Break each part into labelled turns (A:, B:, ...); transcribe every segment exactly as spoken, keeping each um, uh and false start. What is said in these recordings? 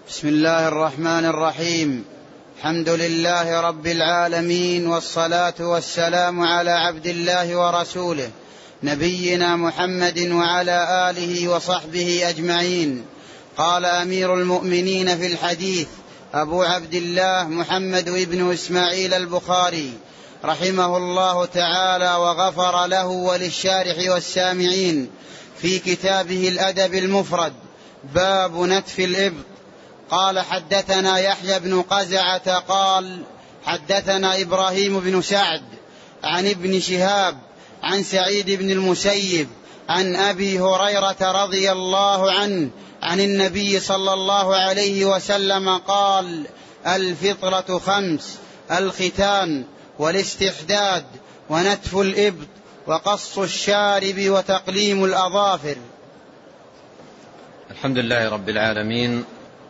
A: بسم الله الرحمن الرحيم. الحمد لله رب العالمين، والصلاة والسلام على عبد الله ورسوله نبينا محمد وعلى آله وصحبه أجمعين. قال أمير المؤمنين في الحديث أبو عبد الله محمد بن إسماعيل البخاري رحمه الله تعالى وغفر له وللشارح والسامعين في كتابه الأدب المفرد: باب نتف الإبط. قال: حدثنا يحيى بن قزعة قال: حدثنا إبراهيم بن سعد عن ابن شهاب عن سعيد بن المسيب عن أبي هريرة رضي الله عنه عن النبي صلى الله عليه وسلم قال: الفطرة خمس: الختان والاستحداد ونتف الإبط وقص الشارب وتقليم الأظافر.
B: الحمد لله رب العالمين،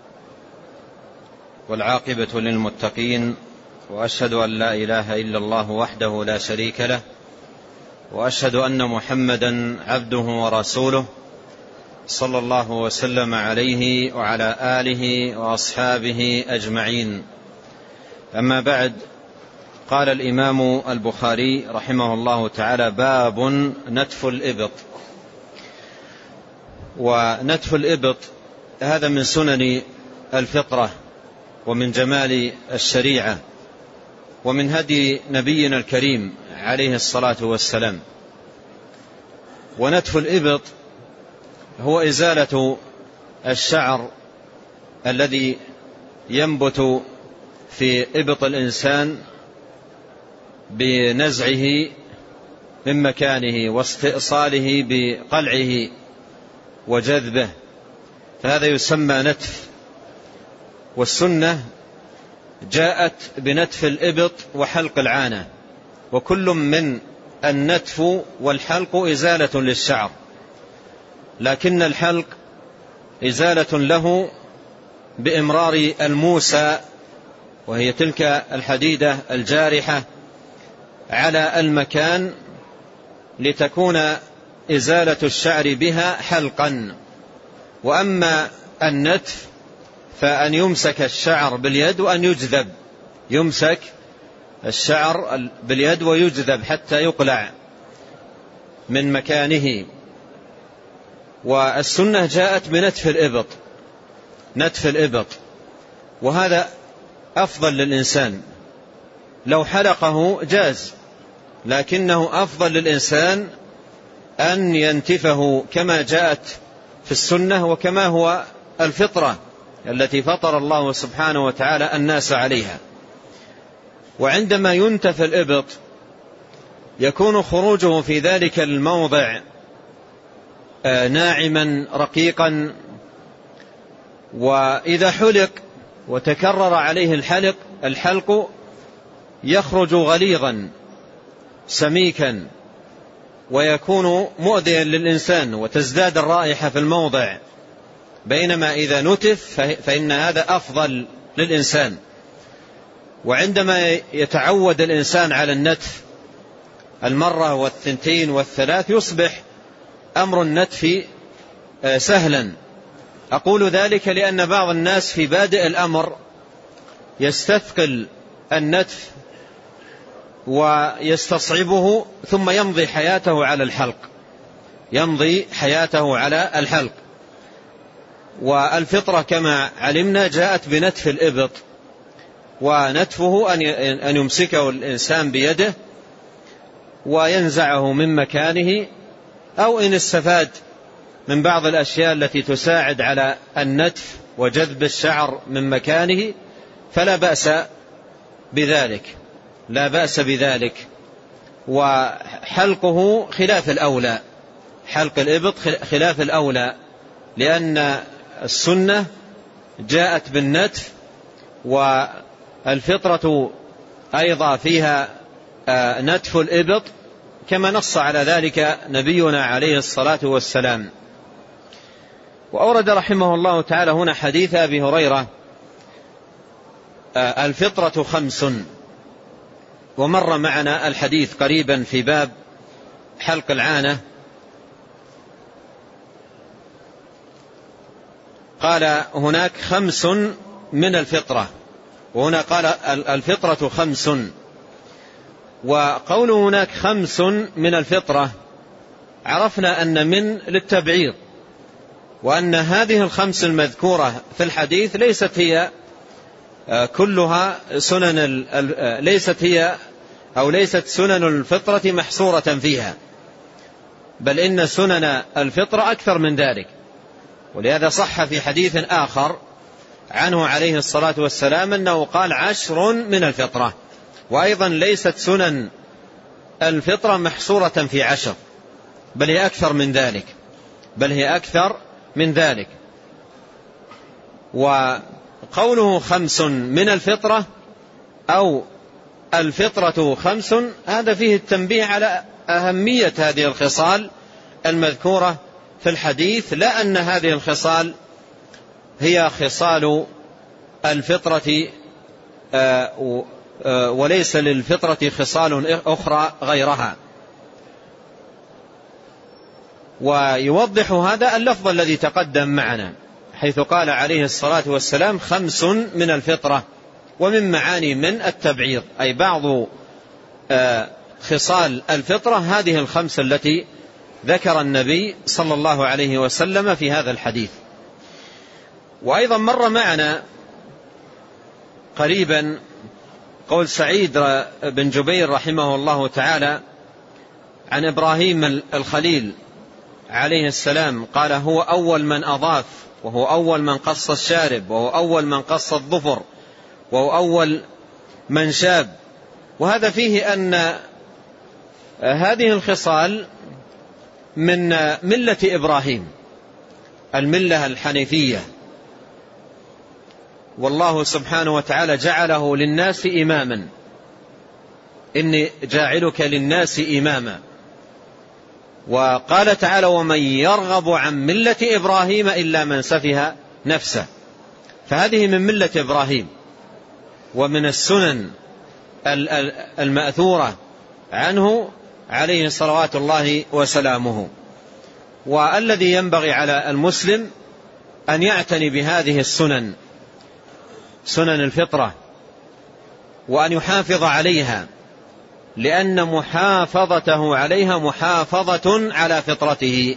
B: والعاقبة للمتقين، وأشهد أن لا إله إلا الله وحده لا شريك له، وأشهد أن محمدا عبده ورسوله صلى الله وسلم عليه وعلى آله وأصحابه أجمعين. أما بعد، قال الإمام البخاري رحمه الله تعالى: باب نتف الإبط. ونتف الإبط هذا من سنن الفطرة ومن جمال الشريعة ومن هدي نبينا الكريم عليه الصلاة والسلام. ونتف الإبط هو إزالة الشعر الذي ينبت في إبط الإنسان بنزعه من مكانه واستئصاله بقلعه وجذبه، فهذا يسمى نتف. والسنة جاءت بنتف الإبط وحلق العانة، وكل من النتف والحلق إزالة للشعر، لكن الحلق إزالة له بإمرار الموسى، وهي تلك الحديدة الجارحة على المكان لتكون إزالة الشعر بها حلقا. وأما النتف فأن يمسك الشعر باليد وأن يجذب، يمسك الشعر باليد ويجذب حتى يقلع من مكانه. والسنة جاءت بنتف الإبط، نتف الإبط، وهذا أفضل للإنسان. لو حلقه جاز، لكنه أفضل للإنسان أن ينتفه كما جاءت في السنة وكما هو الفطرة التي فطر الله سبحانه وتعالى الناس عليها. وعندما ينتف الإبط يكون خروجه في ذلك الموضع ناعما رقيقا، وإذا حلق وتكرر عليه الحلق الحلق يخرج غليظا سميكا، ويكون مؤذيا للإنسان وتزداد الرائحة في الموضع، بينما إذا نتف فإن هذا أفضل للإنسان. وعندما يتعود الإنسان على النتف المرة والثنتين والثلاث يصبح أمر النتف سهلا. أقول ذلك لأن بعض الناس في بادئ الأمر يستثقل النتف ويستصعبه، ثم يمضي حياته على الحلق، يمضي حياته على الحلق. والفطرة كما علمنا جاءت بنتف الإبط، ونتفه أن يمسكه الإنسان بيده وينزعه من مكانه، أو إن استفاد من بعض الأشياء التي تساعد على النتف وجذب الشعر من مكانه فلا بأس بذلك، لا بأس بذلك. وحلقه خلاف الأولى، حلق الإبط خلاف الأولى، لأن السنة جاءت بالنتف، والفطرة أيضا فيها نتف الإبط كما نص على ذلك نبينا عليه الصلاة والسلام. وأورد رحمه الله تعالى هنا حديث أبي هريرة: الفطرة خمس. ومر معنا الحديث قريبا في باب حلق العانة، قال هناك خمس من الفطرة، وهنا قال الفطرة خمس. وقوله هناك خمس من الفطرة عرفنا أن من للتبعيض، وأن هذه الخمس المذكورة في الحديث ليست هي كلها سنن، ليست هي أو ليست سنن الفطرة محصورة فيها، بل إن سنن الفطرة أكثر من ذلك. ولهذا صح في حديث آخر عنه عليه الصلاة والسلام أنه قال عشر من الفطرة. وأيضا ليست سنن الفطرة محصورة في عشر، بل هي أكثر من ذلك، بل هي أكثر من ذلك. وقوله خمس من الفطرة أو الفطرة خمس، هذا فيه التنبيه على أهمية هذه الخصال المذكورة في الحديث، لا أن هذه الخصال هي خصال الفطرة وليس للفطرة خصال أخرى غيرها. ويوضح هذا اللفظ الذي تقدم معنا، حيث قال عليه الصلاة والسلام خمس من الفطرة، ومن معاني من التبعيض، أي بعض خصال الفطرة هذه الخمس التي ذكر النبي صلى الله عليه وسلم في هذا الحديث. وأيضا مر معنا قريبا قول سعيد بن جبير رحمه الله تعالى عن إبراهيم الخليل عليه السلام، قال هو أول من أضاف، وهو أول من قص الشارب، وهو أول من قص الظفر، وهو أول من شاب. وهذا فيه أن هذه الخصال من ملة إبراهيم، الملة الحنيفية، والله سبحانه وتعالى جعله للناس إماما، إني جاعلك للناس إماما. وقال تعالى ومن يرغب عن ملة إبراهيم إلا من سفه نفسه، فهذه من ملة إبراهيم، ومن السنن المأثورة عنه عليه صلوات الله وسلامه. والذي ينبغي على المسلم أن يعتني بهذه السنن، سنن الفطرة، وأن يحافظ عليها، لأن محافظته عليها محافظة على فطرته،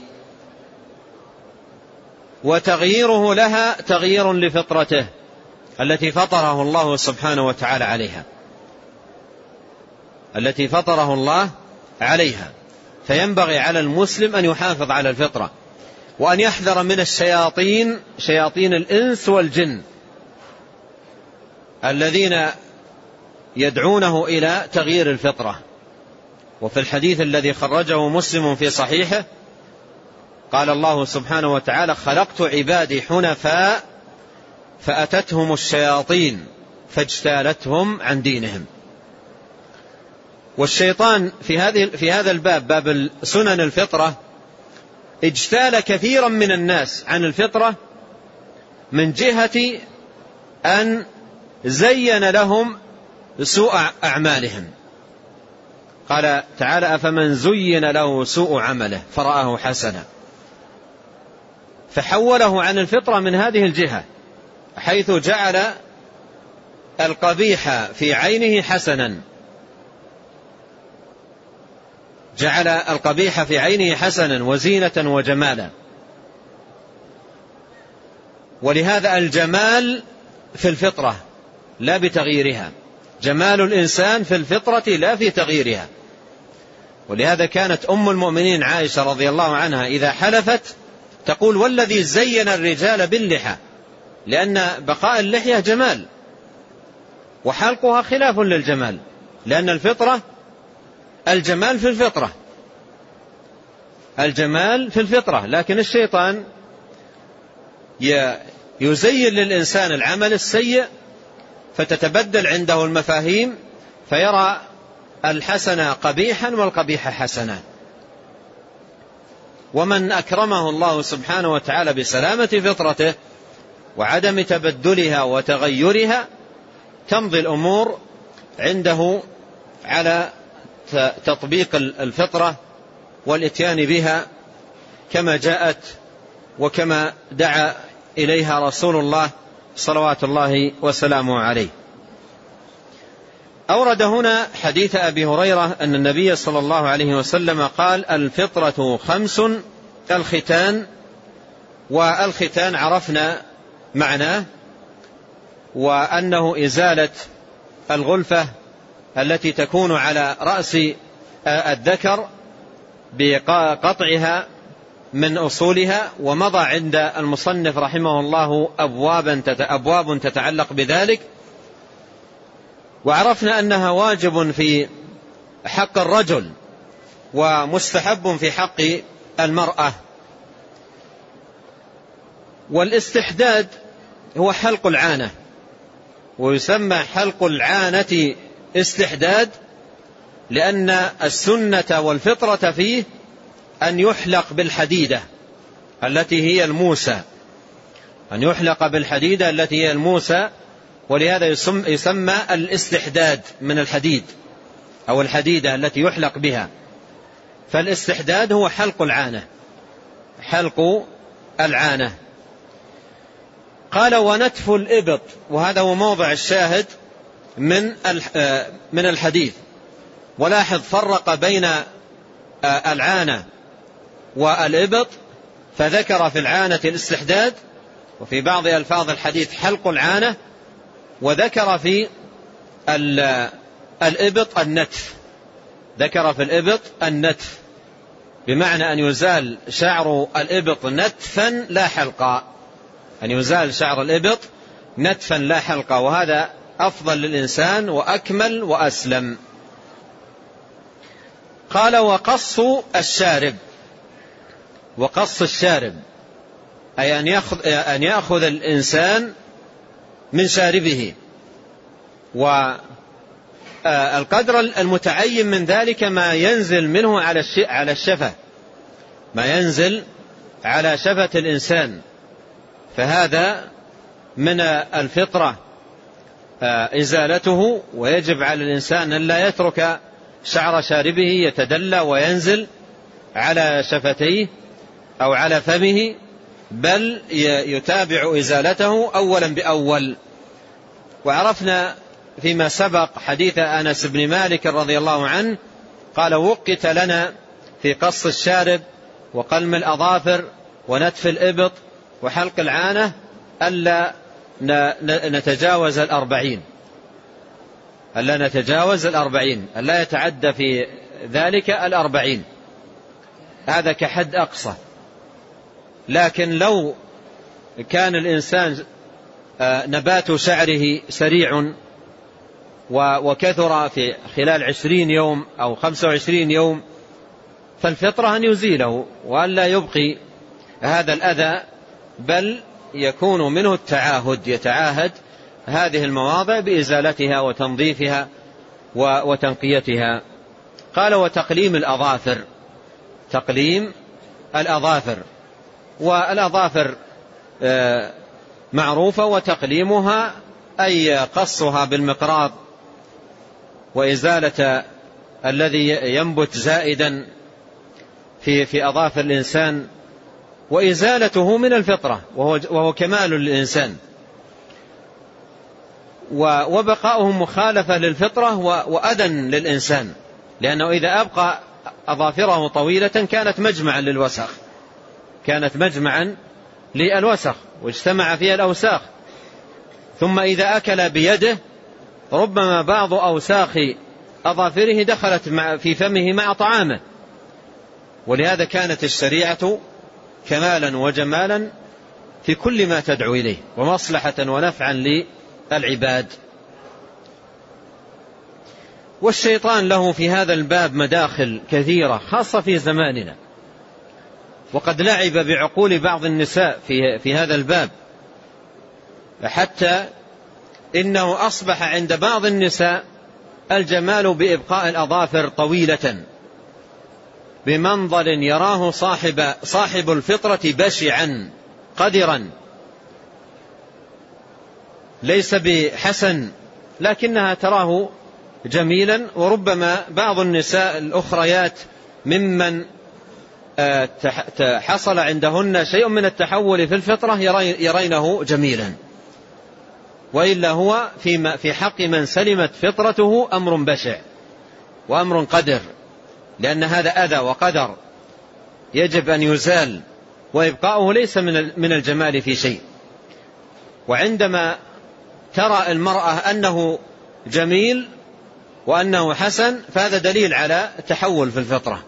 B: وتغييره لها تغيير لفطرته التي فطره الله سبحانه وتعالى عليها، التي فطره الله عليها. فينبغي على المسلم أن يحافظ على الفطرة، وأن يحذر من الشياطين، شياطين الإنس والجن، الذين يدعونه إلى تغيير الفطرة. وفي الحديث الذي خرجه مسلم في صحيحه قال الله سبحانه وتعالى خلقت عبادي حنفاء فأتتهم الشياطين فاجتالتهم عن دينهم. والشيطان في هذه في هذا الباب، باب سنن الفطرة، اجتال كثيرا من الناس عن الفطرة من جهة أن زين لهم سوء أعمالهم. قال تعالى أفمن زين له سوء عمله فرآه حسنا، فحوله عن الفطرة من هذه الجهة، حيث جعل القبيح في عينه حسنا، جعل القبيح في عينه حسنا وزينة وجمالا. ولهذا الجمال في الفطرة لا بتغييرها، جمال الإنسان في الفطرة لا في تغييرها. ولهذا كانت أم المؤمنين عائشة رضي الله عنها إذا حلفت تقول والذي زين الرجال باللحى، لأن بقاء اللحية جمال، وحلقها خلاف للجمال، لأن الفطرة الجمال في الفطرة، الجمال في الفطرة. لكن الشيطان يزين للإنسان العمل السيء فتتبدل عنده المفاهيم، فيرى الحسن قبيحا والقبيح حسنا. ومن أكرمه الله سبحانه وتعالى بسلامة فطرته وعدم تبدلها وتغيرها، تمضي الأمور عنده على تطبيق الفطرة والإتيان بها كما جاءت وكما دعا إليها رسول الله صلوات الله وسلامه عليه. أورد هنا حديث أبي هريرة أن النبي صلى الله عليه وسلم قال: الفطرة خمس: الختان. والختان عرفنا معناه، وأنه إزالة الغلفة التي تكون على رأس الذكر بقطعها من أصولها. ومضى عند المصنف رحمه الله أبواب تتعلق بذلك. وعرفنا أنها واجب في حق الرجل ومستحب في حق المرأة. والاستحداد هو حلق العانة، ويسمى حلق العانة استحداد لأن السنة والفطرة فيه أن يحلق بالحديدة التي هي الموسى، أن يحلق بالحديدة التي هي الموسى، ولهذا يسمى الاستحداد من الحديد أو الحديدة التي يحلق بها. فالاستحداد هو حلق العانة، حلق العانة. قال: ونتف الإبط، وهذا هو موضع الشاهد من من الحديث. ولاحظ فرق بين العانة والإبط، فذكر في العانة الاستحداد، وفي بعض ألفاظ الحديث حلق العانة، وذكر في الإبط النتف، ذكر في الإبط النتف بمعنى أن يزال شعر الإبط نتفا لا حلقا، أن يزال شعر الإبط نتفا لا حلقا، وهذا أفضل للإنسان وأكمل وأسلم. قال: وقص الشارب، وقص الشارب أي أن يأخذ, أن يأخذ الإنسان من شاربه، والقدر المتعين من ذلك ما ينزل منه على الشفة، ما ينزل على شفة الإنسان، فهذا من الفطرة إزالته. ويجب على الإنسان أن لا يترك شعر شاربه يتدلى وينزل على شفتيه أو على فمه، بل يتابع إزالته أولا بأول. وعرفنا فيما سبق حديث أنس بن مالك رضي الله عنه قال: وقت لنا في قص الشارب وقلم الأظافر ونتف الإبط وحلق العانة ألا نتجاوز الأربعين، ألا نتجاوز الأربعين، ألا يتعدى في ذلك الأربعين، هذا كحد أقصى. لكن لو كان الإنسان نبات شعره سريع وكثر في خلال عشرين يوم أو خمسة وعشرين يوم، فالفطرة أن يزيله وأن لا يبقي هذا الأذى، بل يكون منه التعاهد، يتعاهد هذه المواضع بإزالتها وتنظيفها وتنقيتها. قال: وتقليم الأظافر، تقليم الأظافر، والأظافر معروفة، وتقليمها أي قصها بالمقراض وإزالة الذي ينبت زائدا في في أظافر الإنسان، وإزالته من الفطرة وهو, وهو كمال للإنسان، وبقاؤهم مخالفة للفطرة وأذى للإنسان، لأنه إذا أبقى أظافره طويلة كانت مجمعا للوسخ، كانت مجمعا للوسخ واجتمع فيها الأوساخ. ثم إذا أكل بيده ربما بعض أوساخ أظافره دخلت في فمه مع طعامه. ولهذا كانت الشريعة كمالا وجمالا في كل ما تدعو إليه، ومصلحة ونفعا للعباد. والشيطان له في هذا الباب مداخل كثيرة خاصة في زماننا، وقد لعب بعقول بعض النساء في, في هذا الباب، حتى إنه أصبح عند بعض النساء الجمال بإبقاء الأظافر طويلة بمنظر يراه صاحب, صاحب الفطرة بشعا قذرا، ليس بحسن، لكنها تراه جميلا. وربما بعض النساء الأخريات ممن حصل عندهن شيء من التحول في الفطرة يرينه جميلا، وإلا هو في حق من سلمت فطرته أمر بشع وأمر قدر، لأن هذا أذى وقدر يجب أن يزال، وإبقاؤه ليس من الجمال في شيء. وعندما ترى المرأة أنه جميل وأنه حسن فهذا دليل على تحول في الفطرة،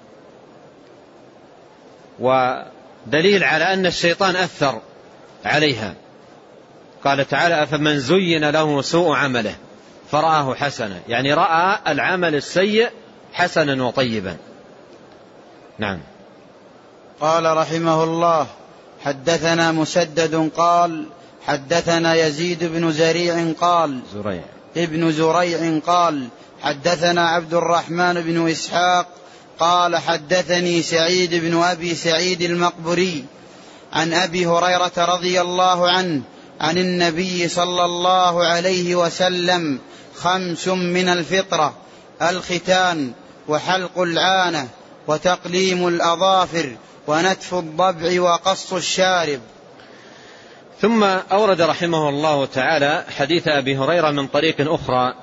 B: ودليل على أن الشيطان أثر عليها. قال تعالى: أفمن زين له سوء عمله فرآه حسنا، يعني رأى العمل السيء حسنا وطيبا. نعم.
A: قال رحمه الله: حدثنا مسدد قال حدثنا يزيد بن زريع قال
B: زريع
A: ابن زريع قال حدثنا عبد الرحمن بن إسحاق قال حدثني سعيد بن أبي سعيد المقبري عن أبي هريرة رضي الله عنه عن النبي صلى الله عليه وسلم: خمس من الفطرة: الختان، وحلق العانة، وتقليم الأظافر، ونتف الضبع، وقص الشارب.
B: ثم أورد رحمه الله تعالى حديث أبي هريرة من طريق أخرى،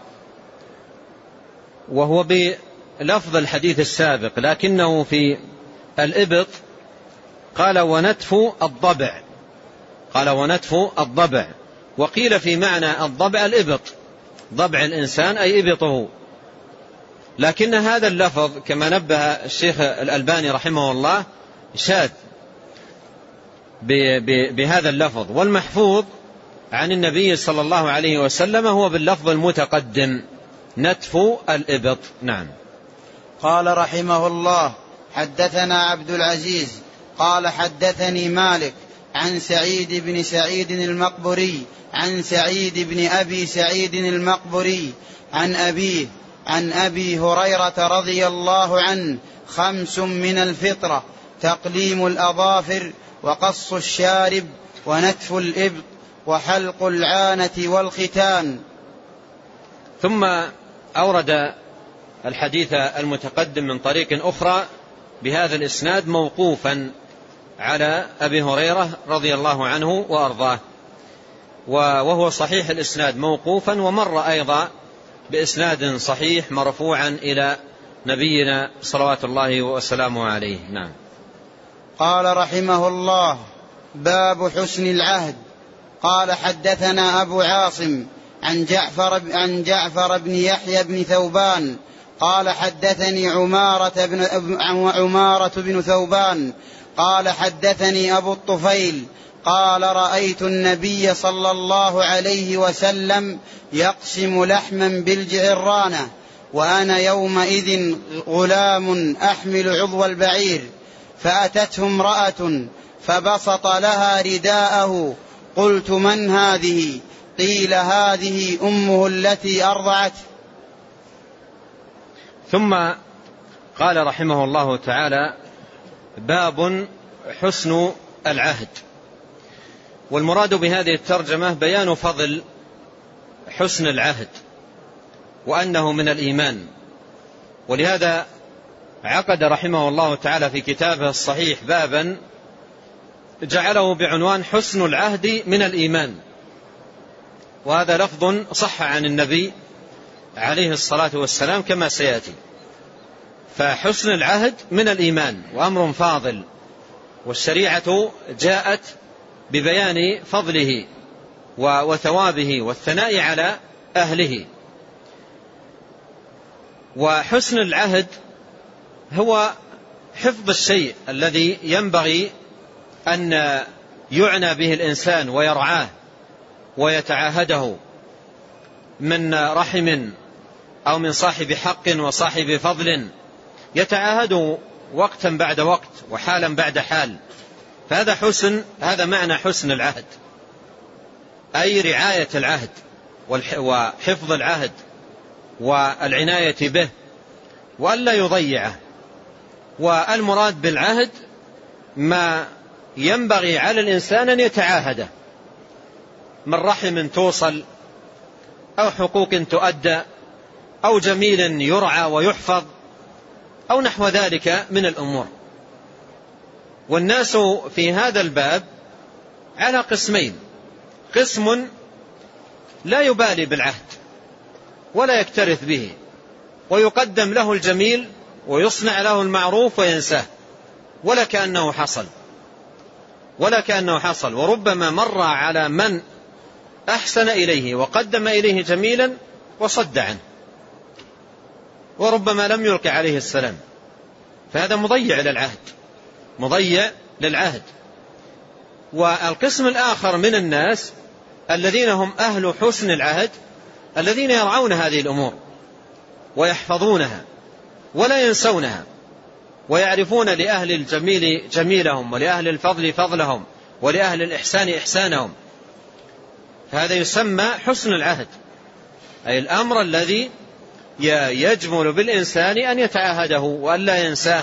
B: وهو بلفظ الحديث السابق، لكنه في الإبط قال: ونتف الضبع، قال ونتف الضبع، وقيل في معنى الضبع الإبط، ضبع الإنسان أي إبطه، لكن هذا اللفظ كما نبه الشيخ الألباني رحمه الله شاذ بهذا اللفظ، والمحفوظ عن النبي صلى الله عليه وسلم هو باللفظ المتقدم: نتف الإبط. نعم.
A: قال رحمه الله: حدثنا عبد العزيز قال حدثني مالك عن سعيد بن سعيد المقبري عن سعيد بن أبي سعيد المقبري عن أبيه عن أبي هريرة رضي الله عنه: خمس من الفطرة: تقليم الأظافر، وقص الشارب، ونتف الإبط، وحلق العانة، والختان.
B: ثم أورد الحديث المتقدم من طريق أخرى بهذا الإسناد موقوفا على أبي هريرة رضي الله عنه وأرضاه، وهو صحيح الإسناد موقوفا، ومر أيضا بإسناد صحيح مرفوعا إلى نبينا صلوات الله وسلامه عليه. نعم.
A: قال رحمه الله: باب حسن العهد. قال حدثنا أبو عاصم عن جعفر, عن جعفر بن يحيى بن ثوبان قال حدثني عمارة بن, عمارة بن ثوبان قال حدثني أبو الطفيل قال: رأيت النبي صلى الله عليه وسلم يقسم لحما بالجعرانة، وأنا يومئذ غلام أحمل عضو البعير، فأتته امرأة فبسط لها رداءه، قلت: من هذه؟ قيل: هذه أمه التي أرضعته.
B: ثم قال رحمه الله تعالى: باب حسن العهد. والمراد بهذه الترجمة بيان فضل حسن العهد وأنه من الإيمان، ولهذا عقد رحمه الله تعالى في كتابه الصحيح بابا جعله بعنوان حسن العهد من الإيمان، وهذا لفظ صح عن النبي عليه الصلاة والسلام كما سيأتي. فحسن العهد من الإيمان وأمر فاضل، والشريعة جاءت ببيان فضله وثوابه والثناء على أهله. وحسن العهد هو حفظ الشيء الذي ينبغي أن يعنى به الإنسان ويرعاه ويتعاهده من رحم أو من صاحب حق وصاحب فضل، يتعاهد وقتا بعد وقت وحالا بعد حال. فهذا حسن، هذا معنى حسن العهد، أي رعاية العهد وحفظ العهد والعناية به وألا يضيعه. والمراد بالعهد ما ينبغي على الإنسان أن يتعاهده من رحم توصل، أو حقوق تؤدى، أو جميل يرعى ويحفظ، أو نحو ذلك من الأمور. والناس في هذا الباب على قسمين: قسم لا يبالي بالعهد ولا يكترث به، ويقدم له الجميل ويصنع له المعروف وينساه ولا كأنه حصل ولا كأنه حصل وربما مر على من أحسن إليه وقدم إليه جميلا وصد عنه، وربما لم يلقي عليه السلام، فهذا مضيع للعهد مضيع للعهد. والقسم الآخر من الناس الذين هم أهل حسن العهد، الذين يرعون هذه الأمور ويحفظونها ولا ينسونها، ويعرفون لأهل الجميل جميلهم، ولأهل الفضل فضلهم، ولأهل الإحسان إحسانهم، فهذا يسمى حسن العهد، أي الأمر الذي يجمل بالإنسان أن يتعاهده وأن لا ينساه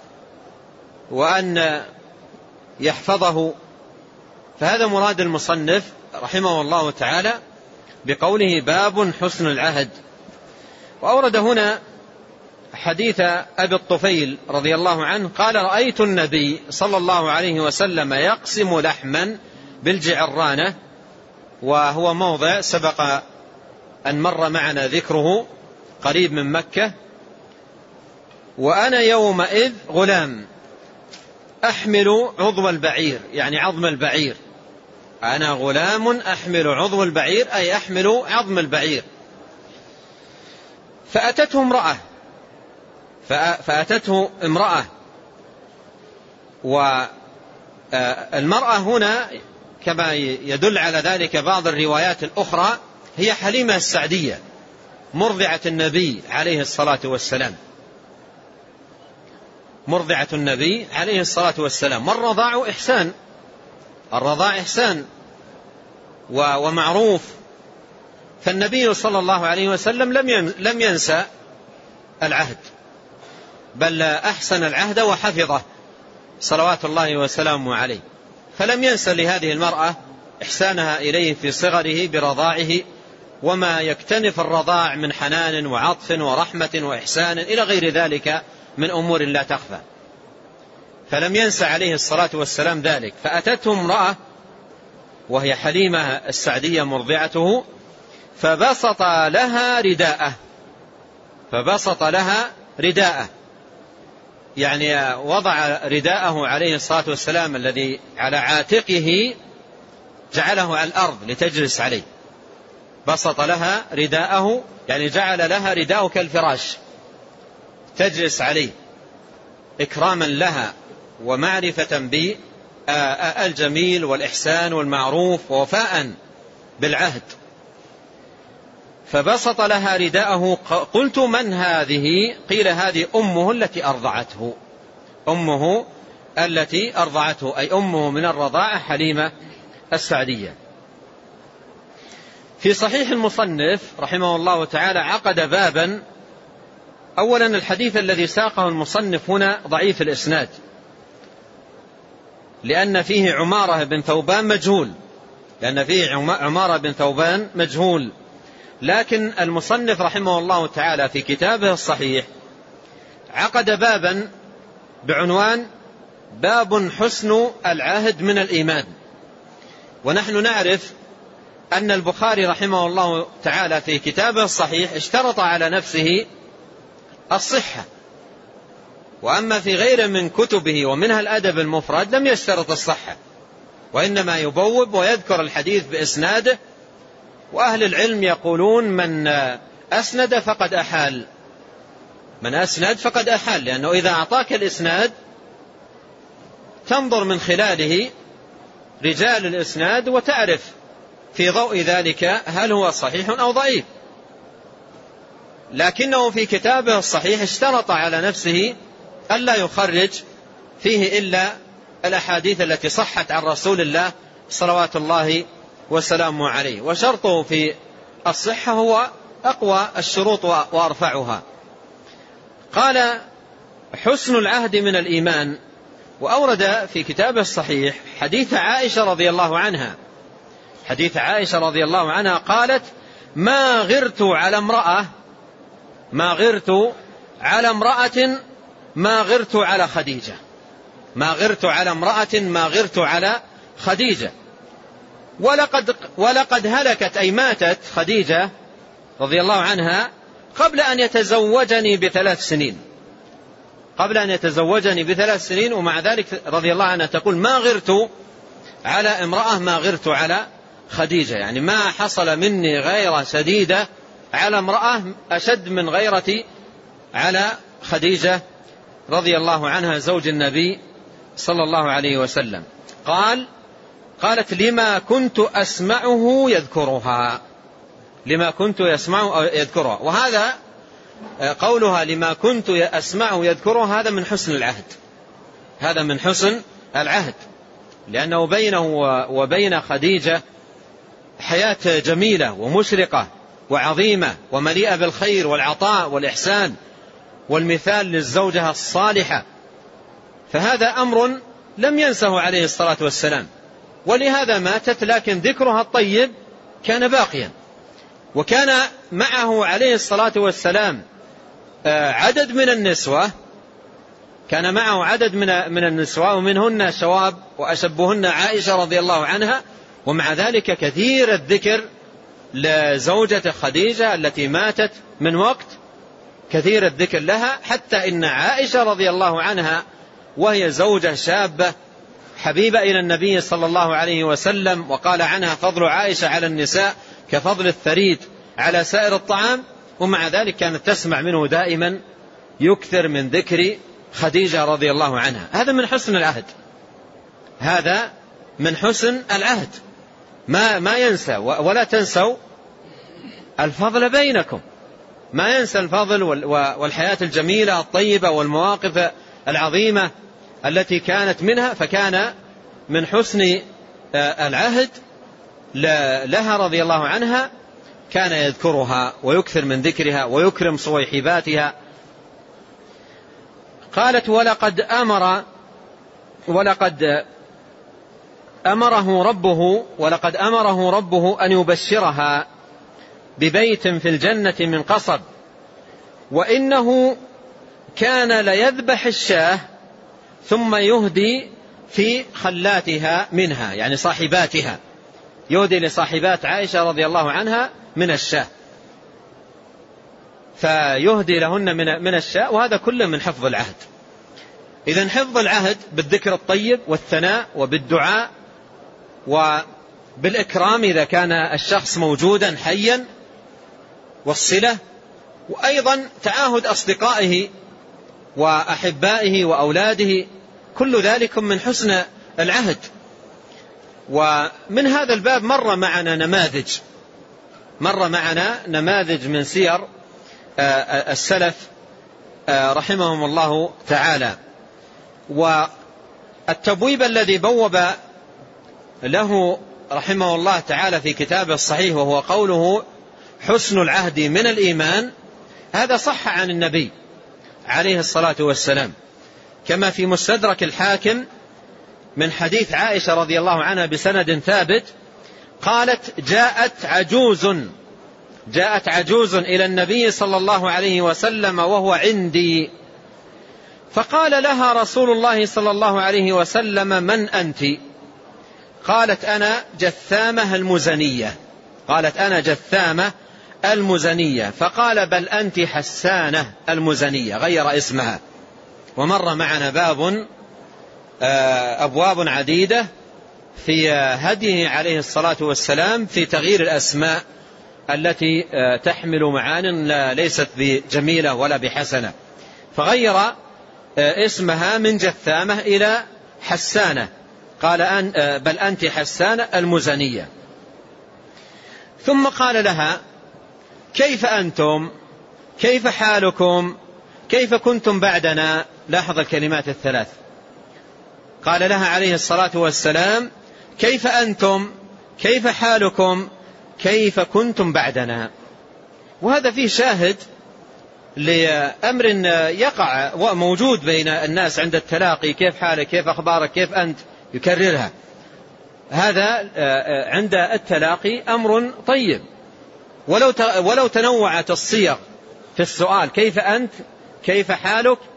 B: وأن يحفظه. فهذا مراد المصنف رحمه الله تعالى بقوله باب حسن العهد. وأورد هنا حديث أبي الطفيل رضي الله عنه قال: رأيت النبي صلى الله عليه وسلم يقسم لحما بالجعرانة، وهو موضع سبق أن مر معنا ذكره قريب من مكة، وأنا يومئذ غلام أحمل عضو البعير، يعني عظم البعير، أنا غلام أحمل عضو البعير أي أحمل عظم البعير. فأتته امرأة فأتته امرأة والمرأة هنا كما يدل على ذلك بعض الروايات الأخرى هي حليمة السعدية مرضعة النبي عليه الصلاة والسلام مرضعة النبي عليه الصلاة والسلام والرضاع إحسان الرضاع إحسان ومعروف. فالنبي صلى الله عليه وسلم لم ينسى العهد، بل أحسن العهد وحفظه صلوات الله وسلامه عليه، فلم ينسى لهذه المرأة إحسانها إليه في صغره برضاعه وما يكتنف الرضاع من حنان وعطف ورحمة وإحسان إلى غير ذلك من أمور لا تخفى، فلم ينسى عليه الصلاة والسلام ذلك. فأتته امرأة وهي حليمة السعدية مرضعته فبسط لها رداءه فبسط لها رداءه يعني وضع رداءه عليه الصلاة والسلام الذي على عاتقه جعله على الأرض لتجلس عليه. بسط لها رداءه يعني جعل لها رداءه كالفراش تجلس عليه إكراما لها ومعرفة بالجميل والإحسان والمعروف ووفاء بالعهد. فبسط لها رداءه. قلت: من هذه؟ قيل: هذه أمه التي أرضعته أمه التي أرضعته أي أمه من الرضاعة حليمة السعدية. في صحيح المصنف رحمه الله تعالى عقد بابا. أولا الحديث الذي ساقه المصنف هنا ضعيف الإسناد، لأن فيه عمارة بن ثوبان مجهول لأن فيه عمارة بن ثوبان مجهول لكن المصنف رحمه الله تعالى في كتابه الصحيح عقد بابا بعنوان باب حسن العهد من الإيمان. ونحن نعرف أن البخاري رحمه الله تعالى في كتابه الصحيح اشترط على نفسه الصحة، وأما في غير من كتبه ومنها الأدب المفرد لم يشترط الصحة، وإنما يبوب ويذكر الحديث بإسناده. وأهل العلم يقولون من أسند فقد أحال من أسند فقد أحال لأنه إذا أعطاك الإسناد تنظر من خلاله رجال الإسناد وتعرف في ضوء ذلك هل هو صحيح أو ضعيف. لكنه في كتابه الصحيح اشترط على نفسه ألا يخرج فيه إلا الأحاديث التي صحت عن رسول الله صلوات الله وسلامه عليه، وشرطه في الصحة هو أقوى الشروط وأرفعها. قال: حسن العهد من الإيمان. وأورد في كتابه الصحيح حديث عائشة رضي الله عنها حديث عائشة رضي الله عنها قالت: ما غرت على امرأة ما غرت على امرأة ما غرت على خديجة ما غرت على امرأة ما غرت على خديجة. ولقد, ولقد هلكت أي ماتت خديجة رضي الله عنها قبل أن يتزوجني بثلاث سنين قبل أن يتزوجني بثلاث سنين ومع ذلك رضي الله عنها تقول ما غرت على امرأة ما غرت على خديجة، يعني ما حصل مني غيرة شديدة على امرأة أشد من غيرتي على خديجة رضي الله عنها زوج النبي صلى الله عليه وسلم. قال قالت لما كنت أسمعه يذكرها لما كنت يسمعه يذكرها. وهذا قولها لما كنت أسمعه يذكرها هذا من حسن العهد هذا من حسن العهد لأنه بينه وبين خديجة حياة جميلة ومشرقة وعظيمة ومليئة بالخير والعطاء والإحسان والمثال للزوجة الصالحة، فهذا أمر لم ينسه عليه الصلاة والسلام، ولهذا ماتت، لكن ذكرها الطيب كان باقيا. وكان معه عليه الصلاة والسلام عدد من النسوة كان معه عدد من من النسوة ومنهن شواب وأشبهن عائشة رضي الله عنها، ومع ذلك كثير الذكر لزوجة خديجة التي ماتت من وقت كثير الذكر لها، حتى إن عائشة رضي الله عنها وهي زوجة شابة حبيبة إلى النبي صلى الله عليه وسلم، وقال عنها فضل عائشة على النساء كفضل الثريد على سائر الطعام، ومع ذلك كانت تسمع منه دائما يكثر من ذكر خديجة رضي الله عنها. هذا من حسن العهد هذا من حسن العهد ما, ما ينسى. ولا تنسوا الفضل بينكم، ما ينسى الفضل والحياة الجميلة الطيبة والمواقف العظيمة التي كانت منها. فكان من حسن العهد لها رضي الله عنها كان يذكرها ويكثر من ذكرها ويكرم صويحباتها. قالت ولقد أمر ولقد أمره ربه ولقد أمره ربه أن يبشرها ببيت في الجنة من قصب، وإنه كان ليذبح الشاه ثم يهدي في خلاتها منها، يعني صاحباتها، يهدي لصاحبات عائشة رضي الله عنها من الشاه، فيهدي لهن من الشاه. وهذا كله من حفظ العهد. إذن حفظ العهد بالذكر الطيب والثناء وبالدعاء وبالإكرام إذا كان الشخص موجودا حيا، والصلة، وأيضا تعاهد أصدقائه وأحبائه وأولاده، كل ذلك من حسن العهد. ومن هذا الباب مر معنا نماذج مر معنا نماذج من سير السلف رحمهم الله تعالى. والتبويب الذي بوب له رحمه الله تعالى في كتابه الصحيح وهو قوله حسن العهد من الإيمان، هذا صح عن النبي عليه الصلاة والسلام، كما في مستدرك الحاكم من حديث عائشة رضي الله عنها بسند ثابت قالت جاءت عجوز جاءت عجوز إلى النبي صلى الله عليه وسلم وهو عندي، فقال لها رسول الله صلى الله عليه وسلم من أنت؟ قالت أنا جثامة المزنية قالت أنا جثامة المزنية فقال بل أنت حسانة المزنية، غير اسمها. ومر معنا باب أبواب عديدة في هديه عليه الصلاة والسلام في تغيير الأسماء التي تحمل معان ليست بجميلة ولا بحسنة، فغير اسمها من جثامة إلى حسانة، قال أن بل أنت حسانة المزنية. ثم قال لها كيف أنتم؟ كيف حالكم؟ كيف كنتم بعدنا؟ لاحظ الكلمات الثلاث، قال لها عليه الصلاة والسلام كيف أنتم؟ كيف حالكم؟ كيف كنتم بعدنا؟ وهذا فيه شاهد لأمر يقع وموجود بين الناس عند التلاقي، كيف حالك؟ كيف أخبارك؟ كيف أنت؟ يكررها. هذا عند التلاقي أمر طيب، ولو ولو تنوعت الصيغ في السؤال كيف أنت؟ كيف حالك؟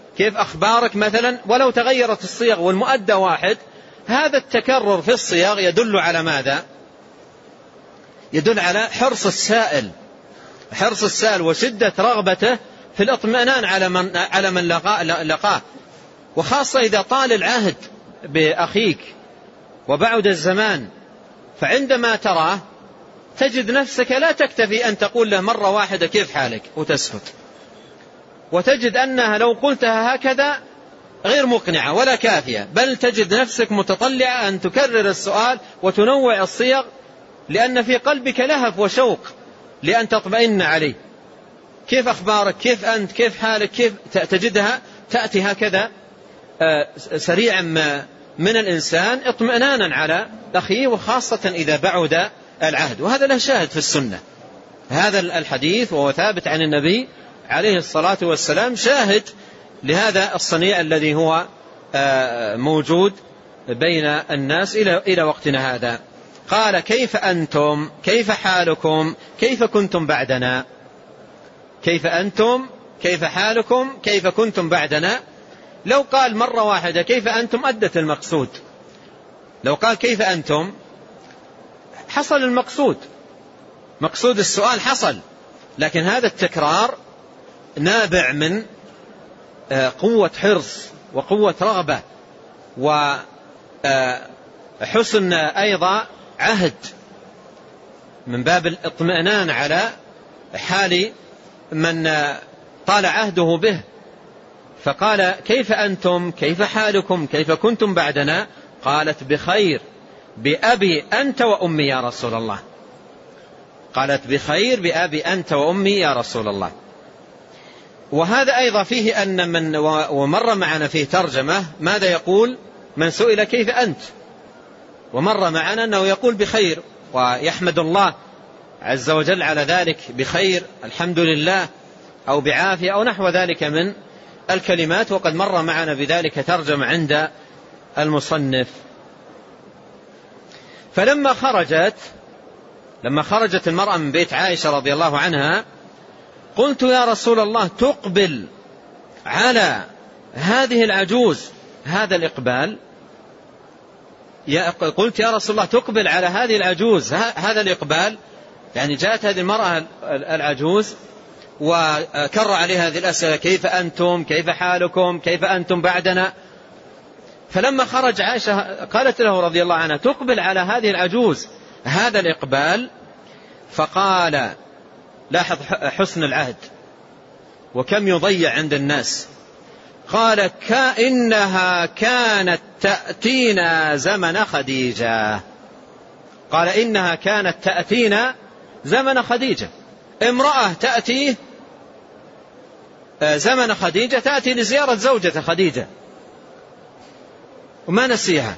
B: كيف أخبارك مثلا، ولو تغيرت الصيغ والمؤدى واحد. هذا التكرر في الصيغ يدل على ماذا؟ يدل على حرص السائل حرص السائل وشدة رغبته في الاطمئنان على من على من لقاه، وخاصة إذا طال العهد بأخيك وبعد الزمان، فعندما تراه تجد نفسك لا تكتفي أن تقول له مرة واحدة كيف حالك وتسكت، وتجد أنها لو قلتها هكذا غير مقنعة ولا كافية، بل تجد نفسك متطلعة أن تكرر السؤال وتنوع الصيغ، لأن في قلبك لهف وشوق لأن تطمئن عليه. كيف أخبارك، كيف أنت، كيف حالك، كيف تجدها تأتي هكذا سريعا من الإنسان اطمئنانا على أخيه، وخاصة إذا بعد العهد. وهذا له شاهد في السنة، هذا الحديث وهو ثابت عن النبي عليه الصلاة والسلام شاهد لهذا الصنيع الذي هو موجود بين الناس إلى وقتنا هذا. قال كيف أنتم، كيف حالكم، كيف كنتم بعدنا. كيف أنتم، كيف حالكم، كيف كنتم بعدنا. لو قال مرة واحدة كيف أنتم أدت المقصود، لو قال كيف أنتم حصل المقصود، مقصود السؤال حصل، لكن هذا التكرار نابع من قوة حرص وقوة رغبة وحسن أيضا عهد، من باب الاطمئنان على حال من طال عهده به. فقال كيف أنتم، كيف حالكم، كيف كنتم بعدنا. قالت بخير بأبي أنت وأمي يا رسول الله. قالت بخير بأبي أنت وأمي يا رسول الله. وهذا أيضا فيه أن من ومر معنا فيه ترجمة ماذا يقول من سئل كيف أنت، ومر معنا أنه يقول بخير ويحمد الله عز وجل على ذلك، بخير الحمد لله أو بعافية أو نحو ذلك من الكلمات، وقد مر معنا بذلك ترجمة عند المصنف. فلما خرجت لما خرجت المرأة من بيت عائشة رضي الله عنها قلت يا رسول الله تقبل على هذه العجوز هذا الإقبال، قلت يا رسول الله تقبل على هذه العجوز هذا الإقبال، يعني جاءت هذه المرأة العجوز وكرر عليها هذه الأسئلة كيف أنتم، كيف حالكم، كيف أنتم بعدنا. فلما خرج عائشة قالت له رضي الله عنها تقبل على هذه العجوز هذا الإقبال. فقال لاحظ حسن العهد وكم يضيع عند الناس. قال كأنها كانت تأتينا زمن خديجة. قال إنها كانت تأتينا زمن خديجة، امرأة تأتي زمن خديجة، تأتي لزيارة زوجة خديجة وما نسيها.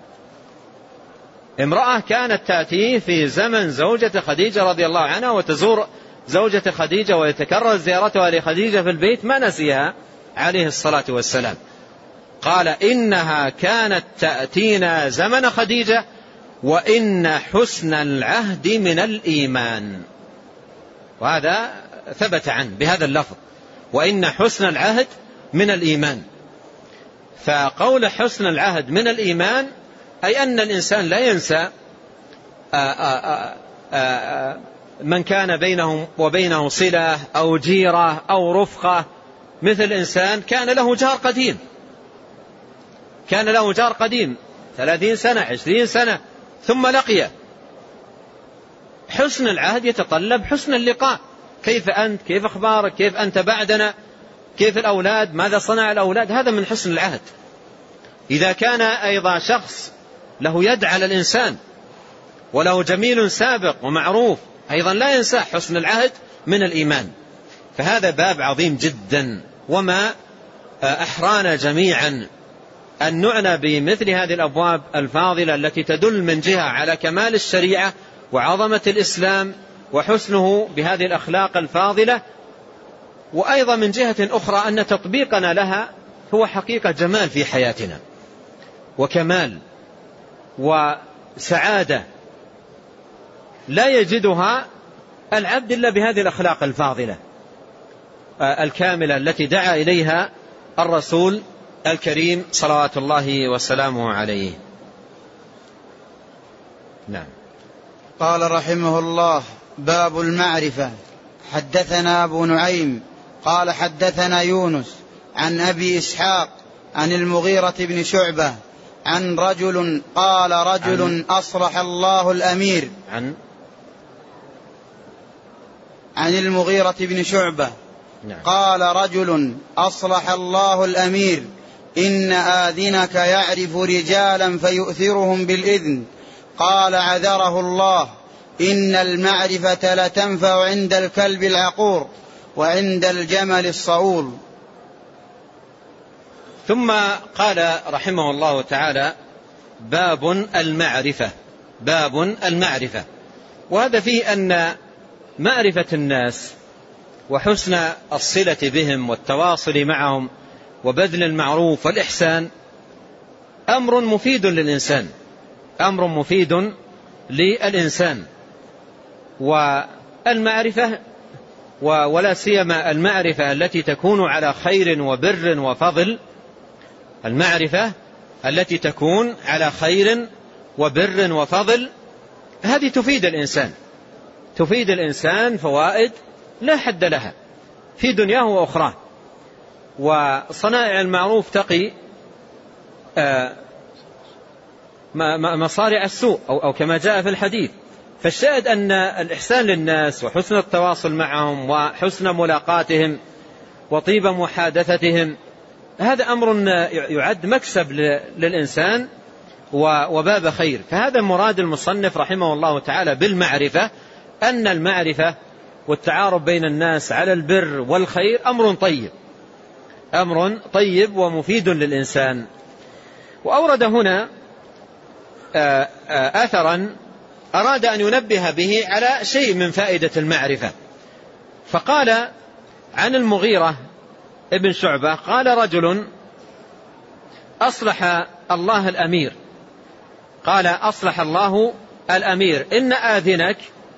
B: امرأة كانت تأتي في زمن زوجة خديجة رضي الله عنها وتزور زوجة خديجة ويتكرر زيارتها لخديجة في البيت، ما نسيها عليه الصلاة والسلام. قال إنها كانت تأتينا زمن خديجة وإن حسن العهد من الإيمان. وهذا ثبت عنه بهذا اللفظ، وإن حسن العهد من الإيمان. فقول حسن العهد من الإيمان أي أن الإنسان لا ينسى من كان بينهم وبينه صلة أو جيرة أو رفقة، مثل إنسان كان له جار قديم كان له جار قديم ثلاثين سنة عشرين سنة ثم لقيه. حسن العهد يتطلب حسن اللقاء، كيف أنت، كيف أخبارك، كيف أنت بعدنا، كيف الأولاد، ماذا صنع الأولاد، هذا من حسن العهد. إذا كان أيضا شخص له يد على الإنسان وله جميل سابق ومعروف أيضا لا ينسى، حسن العهد من الإيمان. فهذا باب عظيم جدا، وما أحرانا جميعا أن نعنى بمثل هذه الأبواب الفاضلة التي تدل من جهة على كمال الشريعة وعظمة الإسلام وحسنه بهذه الأخلاق الفاضلة، وأيضا من جهة أخرى أن تطبيقنا لها هو حقيقة جمال في حياتنا وكمال وسعادة لا يجدها العبد إلا بهذه الأخلاق الفاضلة الكاملة التي دعا إليها الرسول الكريم صلوات الله وسلامه عليه. نعم.
A: قال رحمه الله: باب المعرفة. حدثنا أبو نعيم قال حدثنا يونس عن أبي إسحاق عن المغيرة بن شعبة عن رجل قال رجل عن أصلح الله الأمير
B: عن
A: عن المغيرة بن شعبة نعم. قال رجل أصلح الله الأمير إن آذنك يعرف رجالا فيؤثرهم بالإذن. قال عذره الله إن المعرفة لتنفع عند الكلب العقور وعند الجمل الصؤول.
B: ثم قال رحمه الله تعالى: باب المعرفة. باب المعرفة، وهذا فيه أن معرفة الناس وحسن الصلة بهم والتواصل معهم وبذل المعروف والإحسان أمر مفيد للإنسان، أمر مفيد للإنسان. والمعرفة ولا سيما المعرفة التي تكون على خير وبر وفضل، المعرفة التي تكون على خير وبر وفضل هذه تفيد الإنسان، تفيد الإنسان فوائد لا حد لها في دنياه وأخراه. وصنائع المعروف تقي مصارع السوء أو كما جاء في الحديث. فالشاهد أن الإحسان للناس وحسن التواصل معهم وحسن ملاقاتهم وطيب محادثتهم هذا أمر يعد مكسب للإنسان وباب خير. فهذا مراد المصنف رحمه الله تعالى بالمعرفة، أن المعرفة والتعارف بين الناس على البر والخير أمر طيب، أمر طيب ومفيد للإنسان. وأورد هنا أثرا أراد أن ينبه به على شيء من فائدة المعرفة. فقال عن المغيرة ابن شعبة قال رجل أصلح الله الأمير. قال أصلح الله الأمير إن آذنك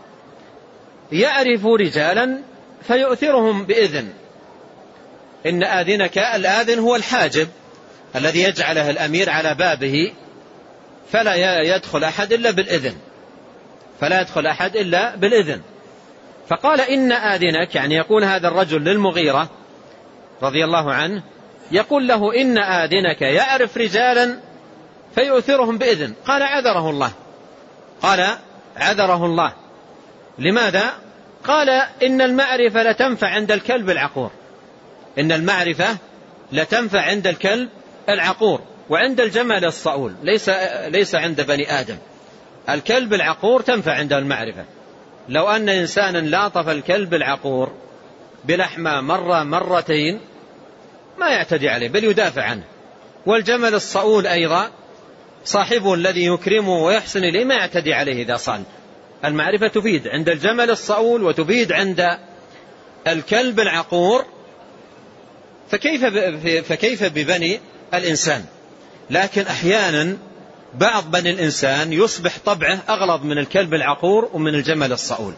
B: يعرف رجالا فيؤثرهم بإذن. إن آذنك، الآذن هو الحاجب الذي يجعله الأمير على بابه فلا يدخل أحد إلا بالإذن، فلا يدخل أحد إلا بالإذن. فقال إن آذنك، يعني يقول هذا الرجل للمغيرة رضي الله عنه، يقول له إن آذنك يعرف رجالا فيؤثرهم بإذن. قال عذره الله، قال عذره الله. لماذا؟ قال إن المعرفة لتنفع عند الكلب العقور، إن المعرفة لتنفع عند الكلب العقور وعند الجمل الصؤول، ليس, ليس عند بني آدم. الكلب العقور تنفع عند المعرفة. لو أن إنسانا لاطف الكلب العقور بلحمة مرة مرتين ما يعتدي عليه بل يدافع عنه. والجمل الصؤول أيضا صاحبه الذي يكرمه ويحسن إليه ما يعتدي عليه إذا صال. المعرفة تفيد عند الجمل الصؤول وتفيد عند الكلب العقور، فكيف, فكيف ببني الإنسان؟ لكن أحيانا بعض بني الإنسان يصبح طبعه أغلظ من الكلب العقور ومن الجمل الصؤول،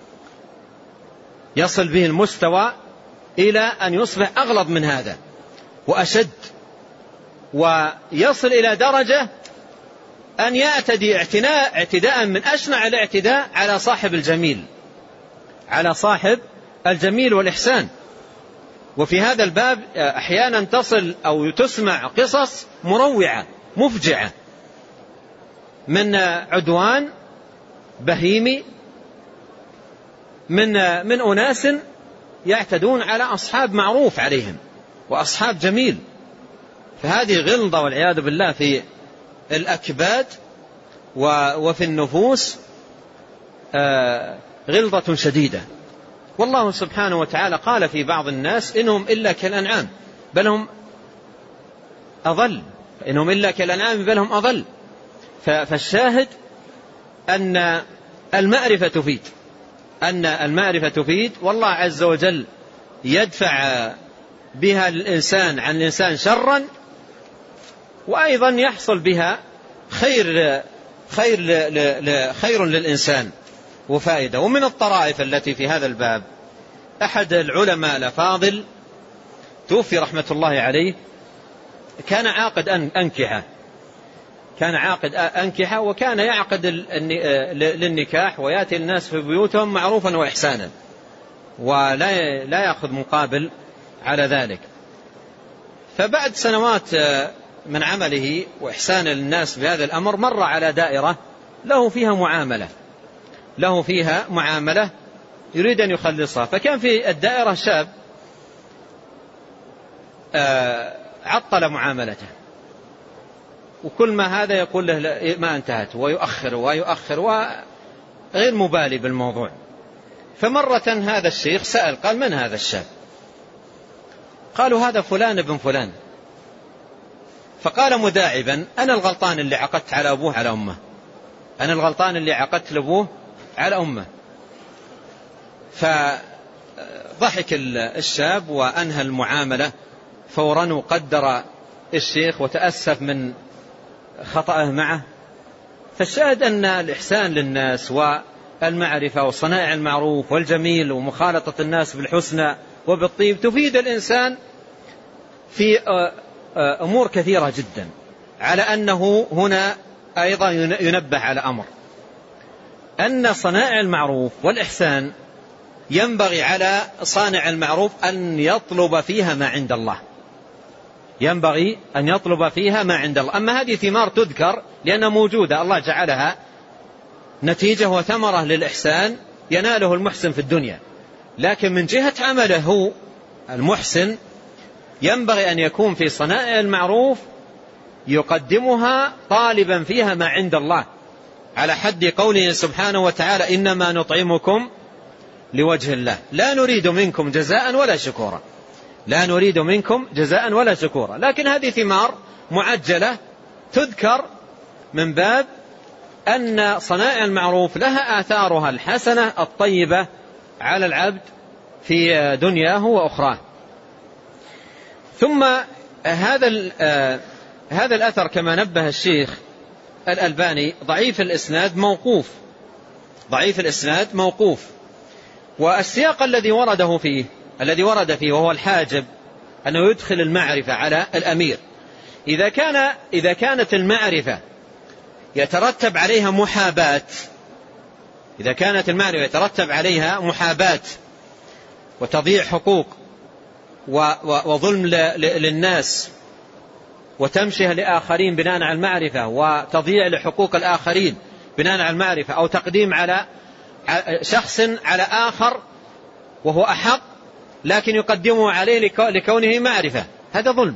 B: يصل به المستوى إلى أن يصبح أغلظ من هذا وأشد، ويصل إلى درجة أن يعتدي اعتناء اعتداء من أشنع الاعتداء على صاحب الجميل، على صاحب الجميل والإحسان. وفي هذا الباب أحيانا تصل أو تسمع قصص مروعة مفجعة من عدوان بهيمي من من أناس يعتدون على أصحاب معروف عليهم وأصحاب جميل. فهذه غلظة والعياذ بالله في الأكباد وفي النفوس غلظة شديدة. والله سبحانه وتعالى قال في بعض الناس إنهم إلا كالأنعام بل هم أضل، إنهم إلا كالأنعام بل هم أضل. فالشاهد أن المعرفة تفيد، أن المعرفة تفيد، والله عز وجل يدفع بها الإنسان عن الإنسان شرا، وأيضا يحصل بها خير خير خير للإنسان وفائدة. ومن الطرائف التي في هذا الباب أحد العلماء الأفاضل توفي رحمة الله عليه كان عاقد أنكحة كان عاقد أنكحة وكان يعقد للنكاح ويأتي الناس في بيوتهم معروفا وإحسانا ولا لا يأخذ مقابل على ذلك. فبعد سنوات من عمله وإحسان للناس بهذا الأمر مر على دائرة له فيها معاملة له فيها معاملة يريد أن يخلصها. فكان في الدائرة شاب عطل معاملته وكل ما هذا يقول له ما انتهت ويؤخر ويؤخر وغير مبالي بالموضوع. فمرة هذا الشيخ سأل قال من هذا الشاب؟ قالوا هذا فلان ابن فلان. فقال مداعبا أنا الغلطان اللي عقدت على أبوه على أمه أنا الغلطان اللي عقدت لأبوه على أمه. فضحك الشاب وأنهى المعاملة فورا وقدر الشيخ وتأسف من خطأه معه. فالشاهد أن الإحسان للناس والمعرفة وصنائع المعروف والجميل ومخالطة الناس بالحسنى وبالطيب تفيد الإنسان في أمور كثيرة جدا. على أنه هنا أيضا ينبه على أمر أن صنائع المعروف والإحسان ينبغي على صانع المعروف أن يطلب فيها ما عند الله ينبغي أن يطلب فيها ما عند الله. أما هذه ثمار تذكر لأنها موجودة الله جعلها نتيجة وثمرة للإحسان يناله المحسن في الدنيا. لكن من جهة عمله هو المحسن ينبغي أن يكون في صنائع المعروف يقدمها طالبا فيها ما عند الله على حد قوله سبحانه وتعالى إنما نطعمكم لوجه الله لا نريد منكم جزاء ولا شكورا لا نريد منكم جزاء ولا شكورا. لكن هذه ثمار معجلة تذكر من باب أن صنائع المعروف لها آثارها الحسنة الطيبة على العبد في دنياه وأخراه. ثم هذا هذا الأثر كما نبه الشيخ الألباني ضعيف الإسناد موقوف ضعيف الإسناد موقوف والسياق الذي ورده فيه الذي ورد فيه وهو الحاجب أنه يدخل المعرفة على الأمير. إذا كان إذا كانت المعرفة يترتب عليها محاباة إذا كانت المعرفة يترتب عليها محاباة وتضييع حقوق وظلم للناس وتمشيه لآخرين بناء على المعرفة وتضييع لحقوق الآخرين بناء على المعرفة أو تقديم على شخص على آخر وهو أحق لكن يقدمه عليه لكونه معرفة هذا ظلم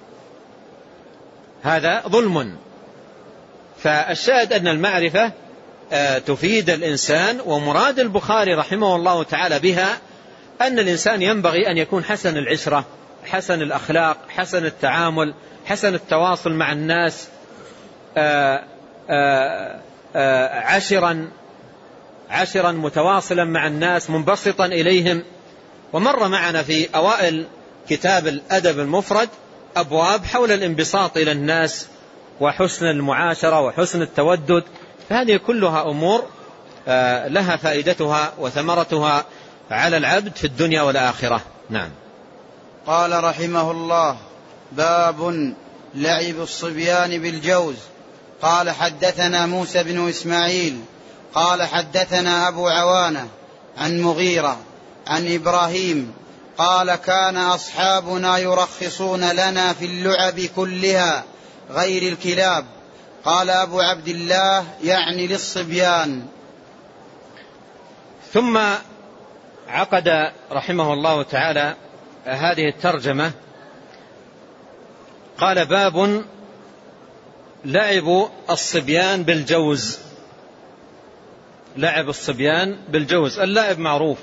B: هذا ظلم. فالشاهد أن المعرفة تفيد الإنسان ومراد البخاري رحمه الله تعالى بها أن الإنسان ينبغي أن يكون حسن العشرة حسن الأخلاق حسن التعامل حسن التواصل مع الناس آآ آآ آآ عشرا عشرا متواصلا مع الناس منبسطا إليهم. ومر معنا في أوائل كتاب الأدب المفرد أبواب حول الانبساط إلى الناس وحسن المعاشرة وحسن التودد. فهذه كلها أمور لها فائدتها وثمرتها على العبد في الدنيا والآخرة. نعم.
A: قال رحمه الله باب لعب الصبيان بالجوز. قال حدثنا موسى بن إسماعيل قال حدثنا أبو عوانة عن مغيرة عن إبراهيم قال كان أصحابنا يرخصون لنا في اللعب كلها غير الكلاب. قال أبو عبد الله يعني للصبيان.
B: ثم عقد رحمه الله تعالى هذه الترجمة قال باب لعب الصبيان بالجوز. لعب الصبيان بالجوز اللعب معروف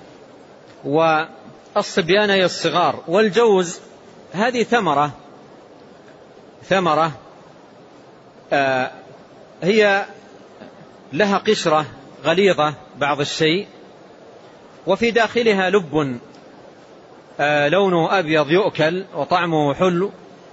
B: والصبيان هي الصغار والجوز هذه ثمرة ثمرة آه هي لها قشرة غليظة بعض الشيء وفي داخلها لب آه لونه أبيض يؤكل وطعمه حلو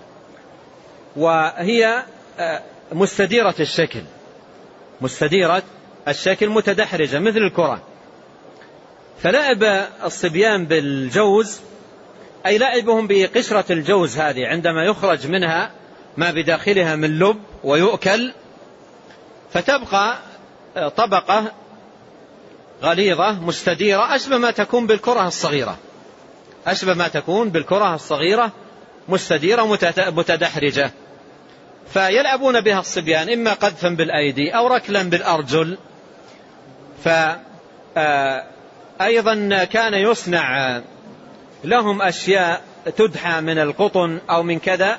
B: وهي آه مستديرة الشكل مستديرة الشكل متدحرجة مثل الكرة. فلعب الصبيان بالجوز أي لعبهم بقشرة الجوز هذه عندما يخرج منها ما بداخلها من لب ويؤكل، فتبقى طبقة غليظة مستديرة أشبه ما تكون بالكرة الصغيرة، أشبه ما تكون بالكرة الصغيرة مستديرة متدحرجة، فيلعبون بها الصبيان إما قذفا بالأيدي أو ركلا بالأرجل. فأيضا كان يصنع لهم أشياء تدحى من القطن أو من كذا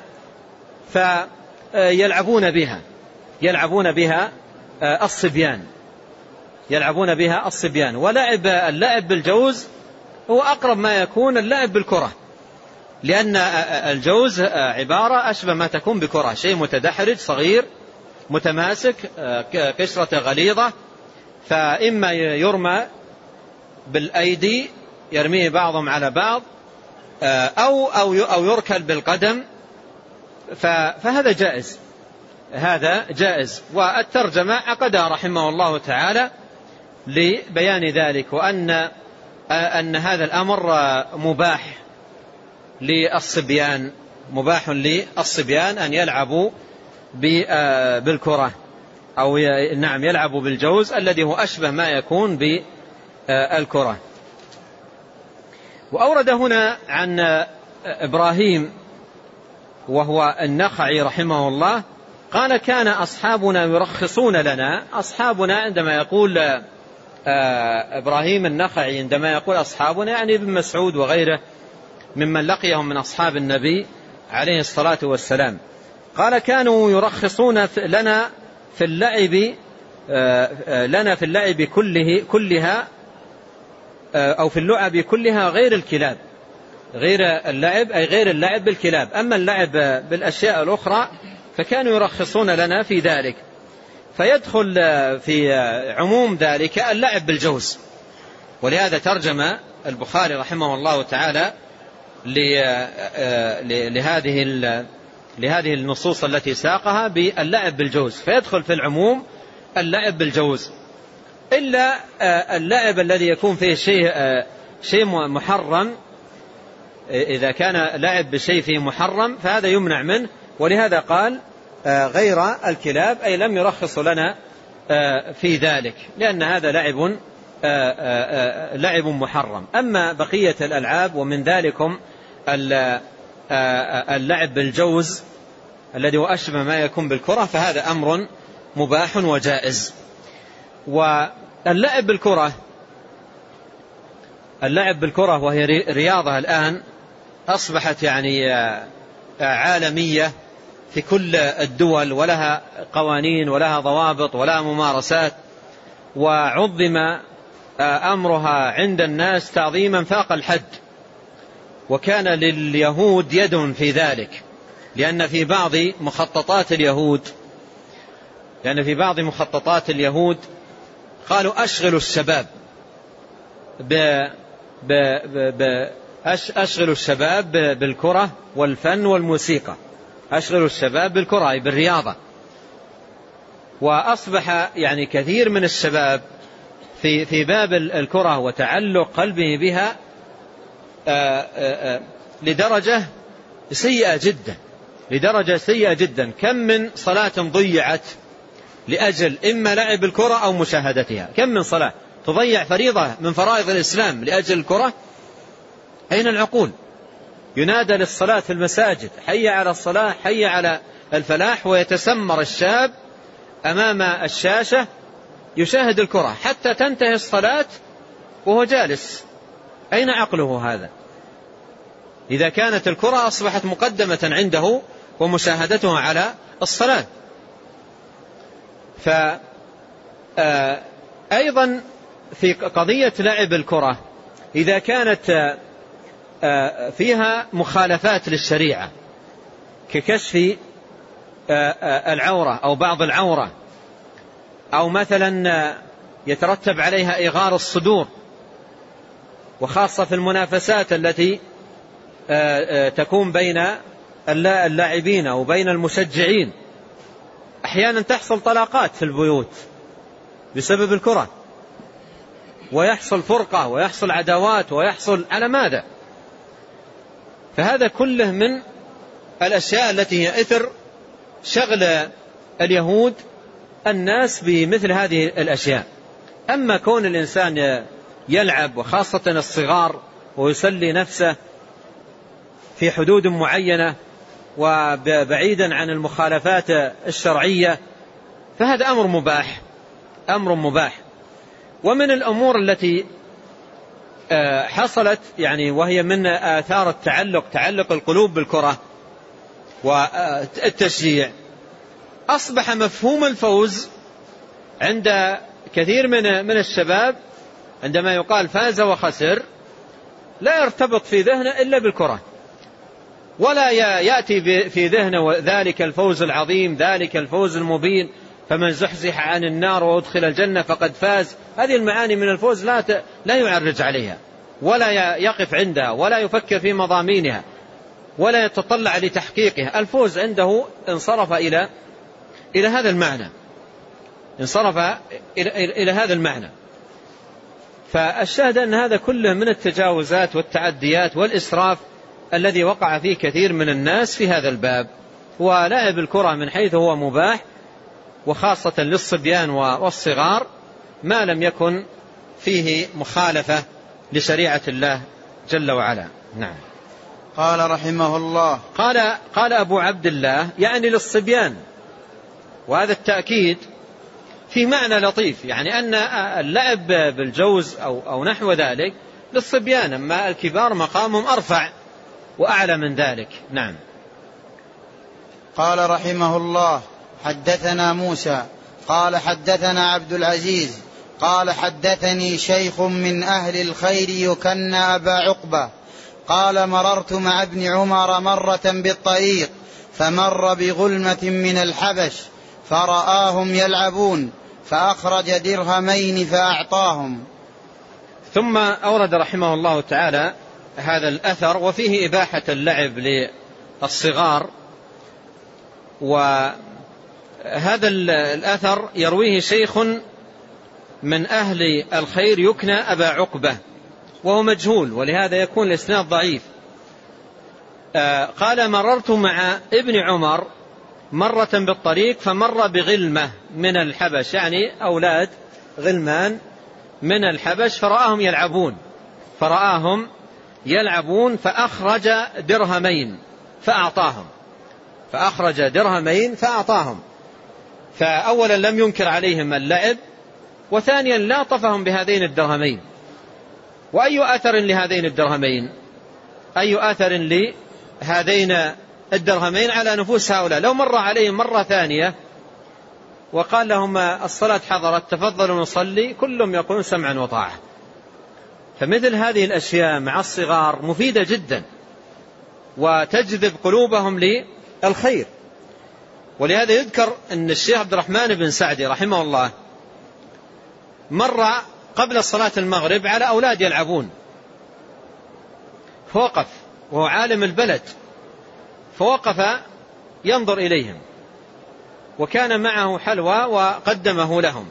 B: فيلعبون بها، يلعبون بها الصبيان، يلعبون بها الصبيان. ولعب اللعب بالجوز هو أقرب ما يكون اللعب بالكرة، لأن الجوز عبارة أشبه ما تكون بكرة، شيء متدحرج صغير متماسك قشرة غليظة، فإما يرمى بالأيدي يرميه بعضهم على بعض أو, أو, أو يركل بالقدم، فهذا جائز، هذا جائز. والترجمة عقدها رحمه الله تعالى لبيان ذلك، وأن أن هذا الأمر مباح للصبيان، مباح للصبيان أن يلعبوا بالكرة أو نعم يلعبوا بالجوز الذي هو أشبه ما يكون بالكرة. وأورد هنا عن إبراهيم وهو النخعي رحمه الله قال كان أصحابنا يرخصون لنا. أصحابنا عندما يقول إبراهيم النخعي عندما يقول أصحابنا يعني ابن مسعود وغيره ممن لقيهم من أصحاب النبي عليه الصلاة والسلام. قال كانوا يرخصون لنا في اللعب لنا في اللعب كله كلها أو في اللعب كلها غير الكلاب، غير اللعب أي غير اللعب بالكلاب، أما اللعب بالأشياء الأخرى فكانوا يرخصون لنا في ذلك. فيدخل في عموم ذلك اللعب بالجوز، ولهذا ترجم البخاري رحمه الله تعالى لهذه لهذه النصوص التي ساقها باللعب بالجوز، فيدخل في العموم اللعب بالجوز، إلا اللعب الذي يكون فيه شيء شيء محرم. إذا كان لعب بشيء فيه محرم فهذا يمنع منه، ولهذا قال غير الكلاب أي لم يرخص لنا في ذلك، لأن هذا لعب لعب محرم. أما بقية الألعاب ومن ذلكم اللعب بالجوز الذي هو أشبه ما يكون بالكرة فهذا أمر مباح وجائز. واللعب بالكرة اللعب بالكرة وهي رياضة الآن أصبحت يعني عالمية في كل الدول، ولها قوانين ولها ضوابط ولها ممارسات، وعظم أمرها عند الناس تعظيما فاق الحد. وكان لليهود يد في ذلك، لأن في بعض مخططات اليهود لأن في بعض مخططات اليهود قالوا أشغلوا الشباب ب ب ب أشغلوا الشباب بالكرة والفن والموسيقى، أشغلوا الشباب بالكرة بالرياضة. وأصبح يعني كثير من الشباب في في باب الكرة وتعلق قلبه بها آآ آآ لدرجة سيئة جدا، لدرجة سيئة جدا. كم من صلاة ضيعت لأجل إما لعب الكرة أو مشاهدتها، كم من صلاة تضيع فريضة من فرائض الإسلام لأجل الكرة. أين العقول؟ ينادى للصلاة في المساجد حي على الصلاة حي على الفلاح، ويتسمر الشاب أمام الشاشة يشاهد الكرة حتى تنتهي الصلاة وهو جالس. أين عقله هذا؟ إذا كانت الكرة أصبحت مقدمة عنده ومشاهدتها على الصلاة. فأيضا في قضية لعب الكرة إذا كانت فيها مخالفات للشريعة ككشف العورة أو بعض العورة، أو مثلا يترتب عليها إغار الصدور، وخاصة في المنافسات التي تكون بين اللاعبين وبين المشجعين، أحيانا تحصل طلاقات في البيوت بسبب الكرة، ويحصل فرقة ويحصل عداوات ويحصل على ماذا؟ فهذا كله من الأشياء التي هي إثر شغل اليهود الناس بمثل هذه الأشياء. أما كون الإنسان يلعب وخاصة الصغار ويسلي نفسه في حدود معينة وبعيدا عن المخالفات الشرعية فهذا أمر مباح أمر مباح. ومن الأمور التي حصلت يعني وهي من آثار التعلق تعلق القلوب بالكرة والتشجيع، أصبح مفهوم الفوز عند كثير من من الشباب عندما يقال فاز وخسر لا يرتبط في ذهنه إلا بالكرة، ولا يأتي في ذهنه ذلك الفوز العظيم ذلك الفوز المبين فمن زحزح عن النار وأدخل الجنة فقد فاز. هذه المعاني من الفوز لا لا يعرج عليها ولا يقف عندها ولا يفكر في مضامينها ولا يتطلع لتحقيقها. الفوز عنده انصرف إلى إلى هذا المعنى انصرف إلى, إلى هذا المعنى. فالشاهد أن هذا كله من التجاوزات والتعديات والإسراف الذي وقع فيه كثير من الناس في هذا الباب. ولعب الكرة من حيث هو مباح وخاصة للصبيان والصغار ما لم يكن فيه مخالفة لشريعة الله جل وعلا. نعم.
A: قال رحمه الله
B: قال, قال أبو عبد الله يعني للصبيان، وهذا التأكيد في معنى لطيف يعني أن اللعب بالجوز أو, أو نحو ذلك للصبيان، أما الكبار مقامهم أرفع وأعلى من ذلك. نعم.
A: قال رحمه الله حدثنا موسى قال حدثنا عبد العزيز قال حدثني شيخ من أهل الخير يكنى أبا عقبة قال مررت مع ابن عمر مرة بالطريق فمر بغلمة من الحبش فرآهم يلعبون فأخرج درهمين فأعطاهم.
B: ثم أورد رحمه الله تعالى هذا الأثر وفيه إباحة اللعب للصغار. وهذا الأثر يرويه شيخ من أهل الخير يكنى أبا عقبة وهو مجهول ولهذا يكون الإسناد ضعيف. قال مررت مع ابن عمر مرة بالطريق فمر بغلمة من الحبش يعني أولاد غلمان من الحبش فرآهم يلعبون فرآهم يلعبون فأخرج درهمين فأعطاهم فأخرج درهمين فأعطاهم. فأولا لم ينكر عليهم اللعب، وثانيا لا طفهم بهذين الدرهمين. وأي أثر لهذين الدرهمين أي أثر لهذين الدرهمين على نفوس هؤلاء؟ لو مر عليهم مرة ثانية وقال لهم الصلاة حضرت تفضلوا نصلي كلهم يقولون سمعا وطاعة. فمثل هذه الأشياء مع الصغار مفيدة جدا وتجذب قلوبهم للخير. ولهذا يذكر أن الشيخ عبد الرحمن بن سعدي رحمه الله مر قبل صلاة المغرب على أولاد يلعبون فوقف وهو عالم البلد فوقف ينظر إليهم وكان معه حلوى وقدمه لهم.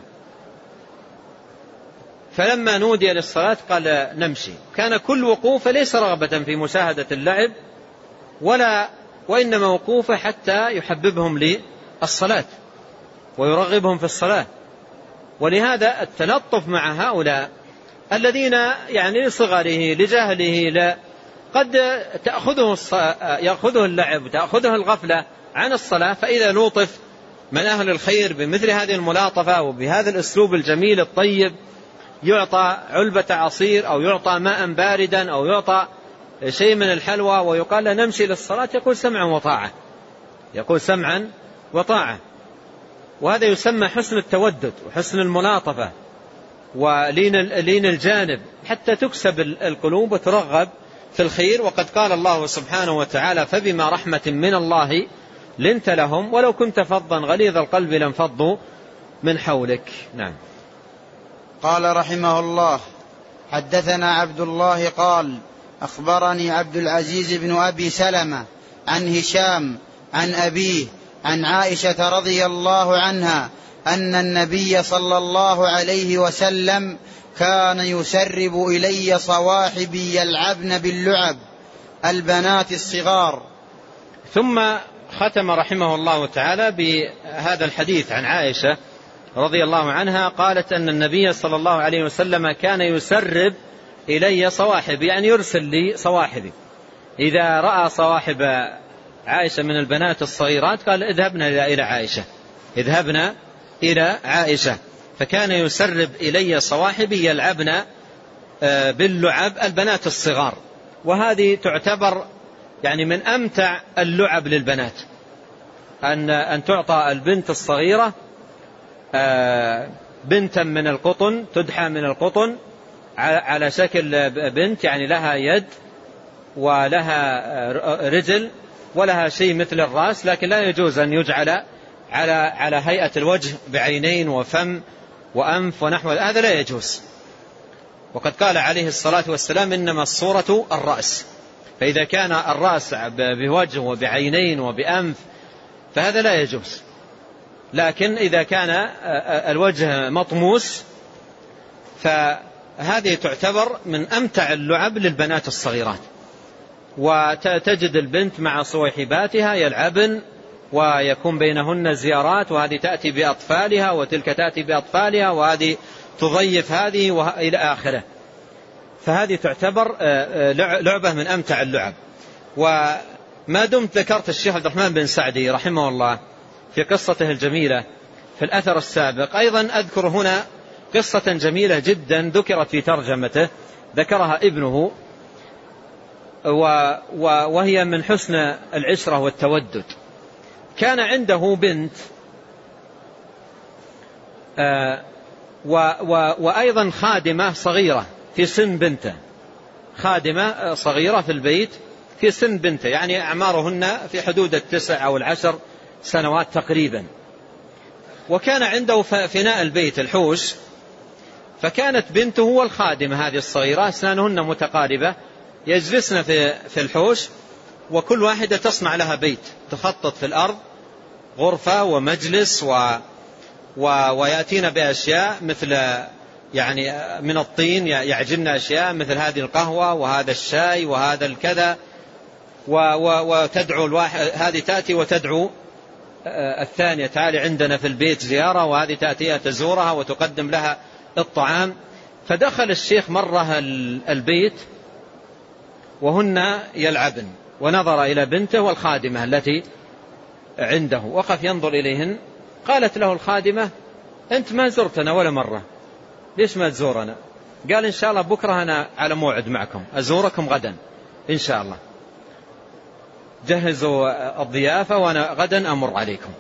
B: فلما نودي للصلاة قال نمشي. كان كل وقوف ليس رغبة في مشاهدة اللعب ولا وإنما وقوفه حتى يحببهم للصلاة ويرغبهم في الصلاة. ولهذا التلطف مع هؤلاء الذين يعني لصغره لجهله لا قد تأخذه, يأخذه اللعب وتأخذه الغفلة عن الصلاة. فإذا لوطف من أهل الخير بمثل هذه الملاطفة وبهذا الأسلوب الجميل الطيب يعطى علبة عصير أو يعطى ماء باردا أو يعطى شيء من الحلوى ويقال نمشي للصلاة يقول سمعا وطاعة يقول سمعا وطاعة. وهذا يسمى حسن التودد وحسن الملاطفة ولين الجانب حتى تكسب القلوب وترغب في الخير. وقد قال الله سبحانه وتعالى فبما رحمة من الله لنت لهم ولو كنت فظا غليظ القلب لانفضوا من حولك. نعم.
A: قال رحمه الله حدثنا عبد الله قال أخبرني عبد العزيز بن أبي سلمة عن هشام عن أبيه عن عائشة رضي الله عنها أن النبي صلى الله عليه وسلم كان يسرب إلي صواحبي يلعبن باللعب البنات الصغار.
B: ثم ختم رحمه الله تعالى بهذا الحديث عن عائشة رضي الله عنها، قالت أن النبي صلى الله عليه وسلم كان يسرب إلي صواحب، يعني يرسل لي صواحبي، إذا رأى صواحب عائشة من البنات الصغيرات قال اذهبنا إلى عائشة اذهبنا إلى عائشة فكان يسرب إلي صواحبي يلعبن باللعب البنات الصغار. وهذه تعتبر يعني من أمتع اللعب للبنات، أن أن تعطى البنت الصغيرة بنتا من القطن، تدحى من القطن على شكل بنت، يعني لها يد ولها رجل ولها شيء مثل الرأس، لكن لا يجوز أن يجعل على على هيئة الوجه بعينين وفم وأنف ونحو هذا، لا يجوز. وقد قال عليه الصلاة والسلام إنما الصورة الرأس، فإذا كان الرأس بوجه وبعينين وبأنف فهذا لا يجوز. لكن إذا كان الوجه مطموس فهذه تعتبر من أمتع اللعب للبنات الصغيرات. وتجد البنت مع صويحباتها يلعبن ويكون بينهن زيارات، وهذه تأتي بأطفالها وتلك تأتي بأطفالها وهذه تضيف هذه وإلى آخره. فهذه تعتبر لعبة من أمتع اللعب. وما دمت ذكرت الشيخ عبد الرحمن بن سعدي رحمه الله في قصته الجميلة في الأثر السابق، أيضا أذكر هنا قصة جميلة جدا ذكرت في ترجمته، ذكرها ابنه، وهي من حسن العشرة والتودد. كان عنده بنت وأيضا خادمة صغيرة في سن بنته، خادمة صغيرة في البيت في سن بنته، يعني أعمارهن في حدود التسع أو العشر سنوات تقريبا. وكان عنده فناء البيت الحوش، فكانت بنته والخادمة هذه الصغيرة أسنانهن متقاربة يجلسن في في الحوش، وكل واحدة تصنع لها بيت، تخطط في الأرض غرفة ومجلس و و ويأتين بأشياء مثل يعني من الطين، يعجن أشياء مثل هذه القهوة وهذا الشاي وهذا الكذا، وتدعو الواحد، هذه تأتي وتدعو الثانية تعالي عندنا في البيت زيارة، وهذه تأتيها تزورها وتقدم لها الطعام. فدخل الشيخ مرة البيت وهن يلعبن، ونظر إلى بنته والخادمة التي عنده، وقف ينظر إليهن. قالت له الخادمة أنت ما زرتنا ولا مرة، ليش ما تزورنا؟ قال إن شاء الله بكرة أنا على موعد معكم، أزوركم غدا إن شاء الله، جهزوا الضيافة وأنا غدا أمر عليكم.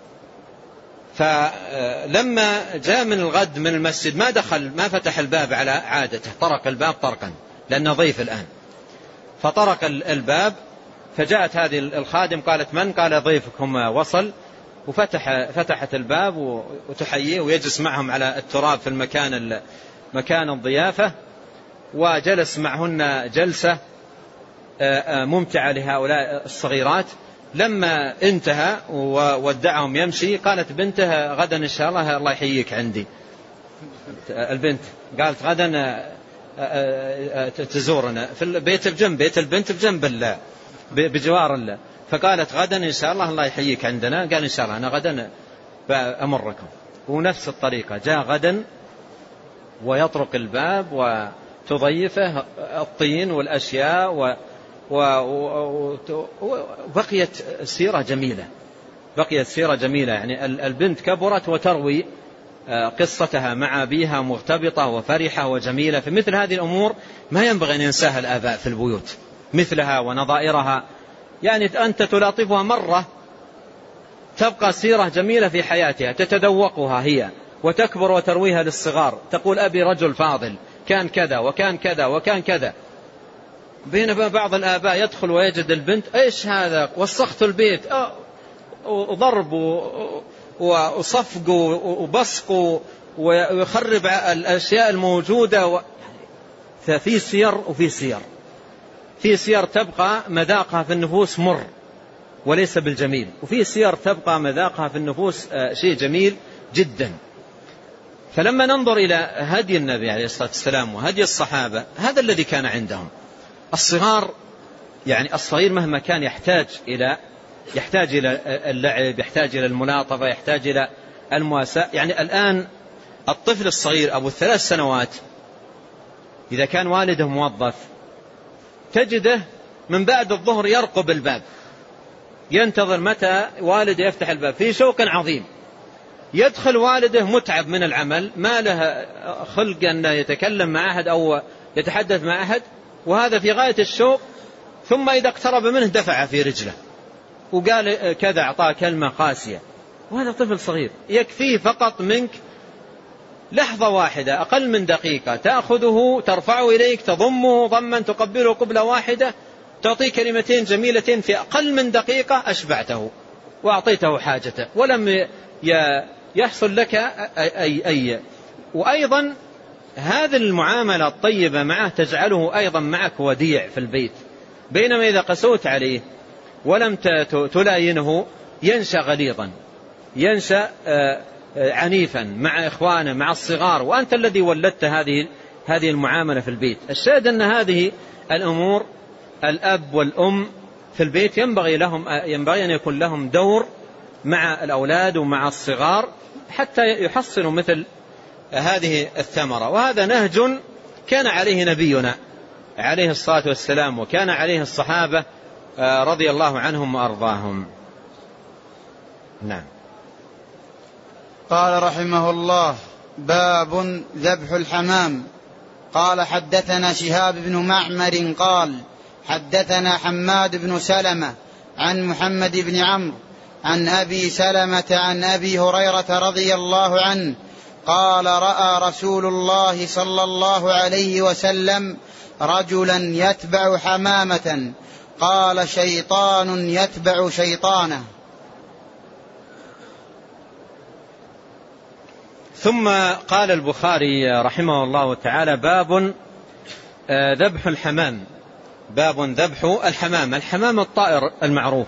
B: فلما جاء من الغد من المسجد ما دخل، ما فتح الباب على عادته، طرق الباب طرقا لأنه ضيف الآن، فطرق الباب، فجاءت هذه الخادم قالت من؟ قال ضيفكم وصل، وفتح فتحت الباب وتحييه ويجلس معهم على التراب في المكان مكان الضيافة، وجلس معهن جلسة ممتعة لهؤلاء الصغيرات. لما انتهى وودعهم يمشي قالت بنته غدا إن شاء الله الله يحييك عندي. البنت قالت غدا تزورنا في البيت بجنب، بيت البنت بجنب بجوار الله، فقالت غدا إن شاء الله الله يحييك عندنا. قال إن شاء الله أنا غدا أمركم. ونفس الطريقة جاء غدا ويطرق الباب وتضيفه الطين والأشياء و وبقيت سيرة جميلة، بقيت سيرة جميلة. يعني البنت كبرت وتروي قصتها مع أبيها مرتبطة وفرحة وجميلة. في مثل هذه الأمور ما ينبغي أن ينساها الآباء في البيوت، مثلها ونظائرها، يعني أنت تلاطفها مرة تبقى سيرة جميلة في حياتها، تتذوقها هي وتكبر وترويها للصغار، تقول أبي رجل فاضل كان كذا وكان كذا وكان كذا. بينما بعض الآباء يدخل ويجد البنت إيش هذا، وسخت البيت، وضرب وصفق وبصق ويخرب الأشياء الموجودة. ففي سير وفي سير، في سير تبقى مذاقها في النفوس مر وليس بالجميل، وفي سير تبقى مذاقها في النفوس شيء جميل جدا. فلما ننظر إلى هدي النبي عليه الصلاة والسلام وهدي الصحابة، هذا الذي كان عندهم. الصغار يعني الصغير مهما كان يحتاج إلى يحتاج إلى اللعب، يحتاج إلى الملاطفة، يحتاج إلى المواساة. يعني الآن الطفل الصغير أبو الثلاث سنوات إذا كان والده موظف تجده من بعد الظهر يرقب الباب، ينتظر متى والده يفتح الباب في شوق عظيم. يدخل والده متعب من العمل، ما له خلق أن يتكلم مع أحد أو يتحدث مع أحد، وهذا في غاية الشوق، ثم إذا اقترب منه دفع في رجله وقال كذا، أعطاه كلمة قاسية، وهذا طفل صغير. يكفيه فقط منك لحظة واحدة أقل من دقيقة، تأخذه ترفعه إليك، تضمه ضما، تقبله قبلة واحدة، تعطيه كلمتين جميلتين في أقل من دقيقة أشبعته وأعطيته حاجته، ولم يحصل لك أي أي. وأيضا هذه المعاملة الطيبة معه تجعله أيضا معك وديع في البيت، بينما إذا قسوت عليه ولم تلاينه ينشأ غليظا، ينشأ عنيفا مع إخوانه مع الصغار، وأنت الذي ولدت هذه هذه المعاملة في البيت. الشاهد أن هذه الأمور الأب والأم في البيت ينبغي لهم ينبغي أن يكون لهم دور مع الأولاد ومع الصغار حتى يحصلوا مثل هذه الثمرة. وهذا نهج كان عليه نبينا عليه الصلاة والسلام، وكان عليه الصحابة رضي الله عنهم وأرضاهم. نعم.
A: قال رحمه الله: باب ذبح الحمام. قال حدثنا شهاب بن معمر قال حدثنا حماد بن سلمة عن محمد بن عمرو عن أبي سلمة عن أبي هريرة رضي الله عنه قال: رأى رسول الله صلى الله عليه وسلم رجلا يتبع حمامة، قال: شيطان يتبع شيطانه.
B: ثم قال البخاري رحمه الله تعالى: باب ذبح الحمام. باب ذبح الحمام. الحمام الطائر المعروف،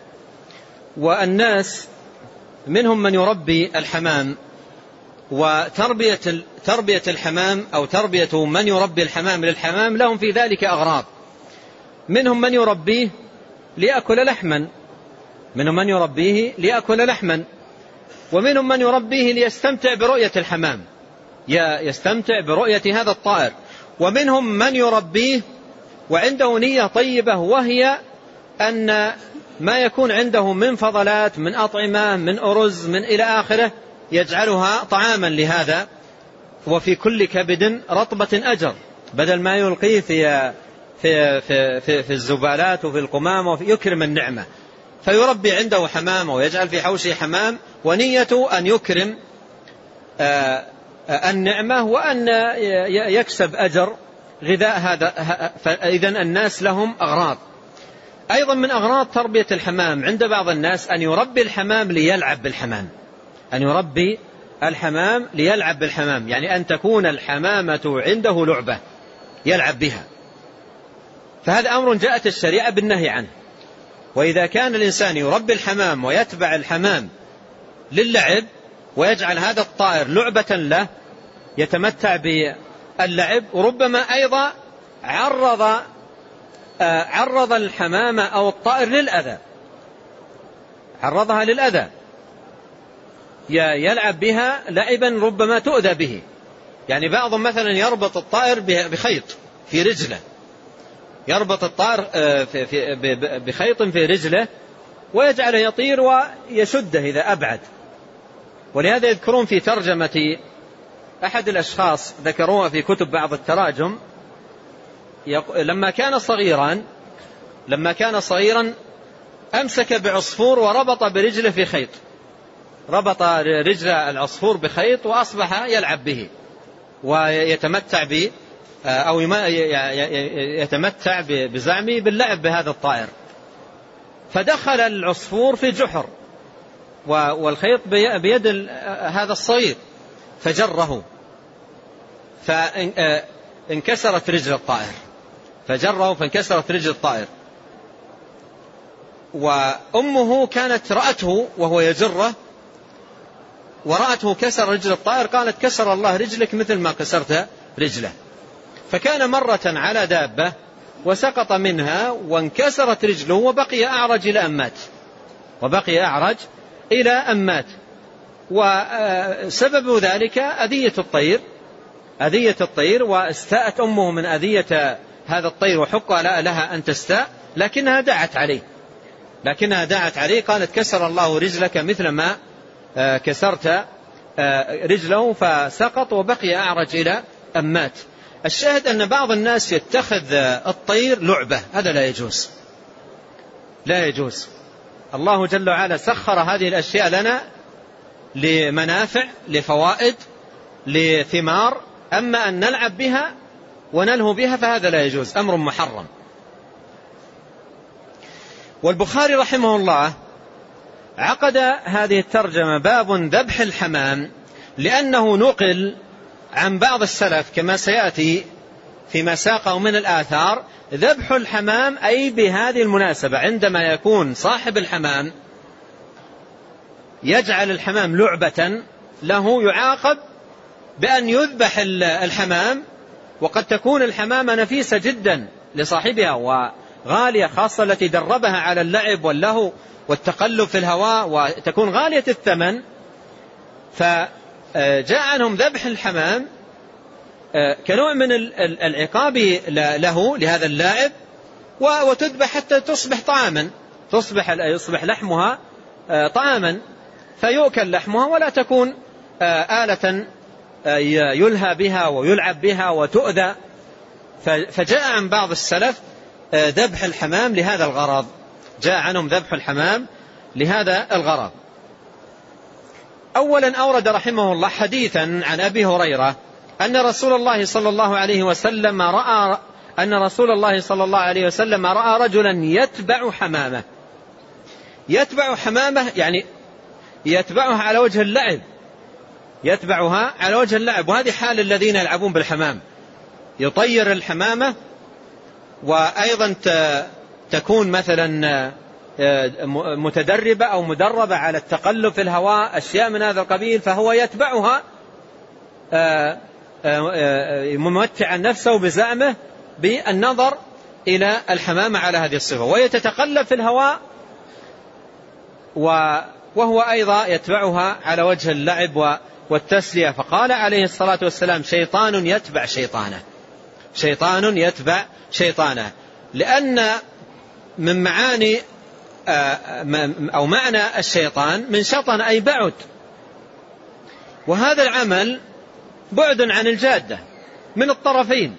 B: والناس منهم من يربي الحمام، وتربية تربية الحمام أو تربية من يربي الحمام للحمام لهم في ذلك أغراض. منهم من يربيه ليأكل لحما منهم من يربيه ليأكل لحما ومنهم من يربيه ليستمتع برؤية الحمام، يستمتع برؤية هذا الطائر. ومنهم من يربيه وعنده نية طيبة، وهي أن ما يكون عنده من فضلات، من أطعمة، من أرز، من إلى آخره، يجعلها طعاما لهذا، وفي كل كبد رطبة أجر، بدل ما يلقيه في في في في, في الزبالات وفي القمامة، يكرم النعمة. فيربي عنده حمامة ويجعل في حوشه حمام، ونيته أن يكرم النعمة وأن يكسب أجر غذاء هذا. فإذن الناس لهم أغراض. أيضا من أغراض تربية الحمام عند بعض الناس أن يربي الحمام ليلعب بالحمام، أن يربي الحمام ليلعب بالحمام، يعني أن تكون الحمامة عنده لعبة يلعب بها. فهذا أمر جاءت الشريعة بالنهي عنه. وإذا كان الإنسان يربي الحمام ويتبع الحمام للعب ويجعل هذا الطائر لعبة له يتمتع باللعب، وربما أيضا عرض عرض الحمامة أو الطائر للأذى، عرضها للأذى، يلعب بها لعبا ربما تؤذى به. يعني بعضهم مثلا يربط الطائر بخيط في رجله، يربط الطائر بخيط في رجله ويجعله يطير ويشده إذا أبعد. ولهذا يذكرون في ترجمة أحد الأشخاص، ذكروها في كتب بعض التراجم، لما كان صغيرا لما كان صغيرا أمسك بعصفور وربط برجله في خيط، ربط رجل العصفور بخيط وأصبح يلعب به ويتمتع به أو يتمتع بزعمه باللعب بهذا الطائر. فدخل العصفور في جحر والخيط بيد هذا الصغير فجره، فانكسرت رجل الطائر، فجره فانكسرت رجل الطائر. وأمه كانت رأته وهو يجره ورأته كسر رجل الطائر، قالت: كسر الله رجلك مثل ما كسرت رجله. فكان مرة على دابة وسقط منها وانكسرت رجله وبقي أعرج إلى أن مات وبقي أعرج إلى أن مات. وسبب ذلك أذية الطير أذية الطير واستاءت أمه من أذية هذا الطير وحق لها أن تستاء، لكنها دعت عليه لكنها دعت عليه قالت كسر الله رجلك مثل ما كسرت رجله، فسقط وبقي أعرج إلى أن مات. الشاهد أن بعض الناس يتخذ الطير لعبة، هذا لا يجوز لا يجوز. الله جل وعلا سخر هذه الأشياء لنا لمنافع لفوائد لثمار، أما أن نلعب بها ونلهو بها فهذا لا يجوز، أمر محرم. والبخاري رحمه الله عقد هذه الترجمة باب ذبح الحمام لأنه نقل عن بعض السلف كما سيأتي فيما ساقه من الآثار ذبح الحمام أي بهذه المناسبة، عندما يكون صاحب الحمام يجعل الحمام لعبة له يعاقب بأن يذبح الحمام، وقد تكون الحمامة نفيسة جدا لصاحبها وغالية، خاصة التي دربها على اللعب واللهو والتقلب في الهواء وتكون غالية الثمن، فجاء عنهم ذبح الحمام كنوع من العقاب له لهذا اللاعب، وتذبح حتى تصبح طعاما تصبح يصبح لحمها طعاما فيؤكل لحمها ولا تكون آلة يلهى بها ويلعب بها وتؤذى. فجاء عن بعض السلف ذبح الحمام لهذا الغرض، جاء عنهم ذبح الحمام لهذا الغرض. أولا أورد رحمه الله حديثا عن أبي هريرة أن رسول الله صلى الله عليه وسلم رأى أن رسول الله صلى الله عليه وسلم رأى رجلا يتبع حمامة يتبع حمامة يعني يتبعها على وجه اللعب يتبعها على وجه اللعب وهذه حال الذين يلعبون بالحمام، يطير الحمامة وأيضا تكون مثلا متدربة أو مدربة على التقلب في الهواء، أشياء من هذا القبيل، فهو يتبعها ممتعا نفسه بزعمه بالنظر إلى الحمامة على هذه الصفة، وهي تتقلب في الهواء وهو أيضا يتبعها على وجه اللعب والتسلية. فقال عليه الصلاة والسلام شيطان يتبع شيطانه شيطان يتبع شيطانه لأن من معاني أو معنى الشيطان من شطن أي بعد، وهذا العمل بعد عن الجادة من الطرفين.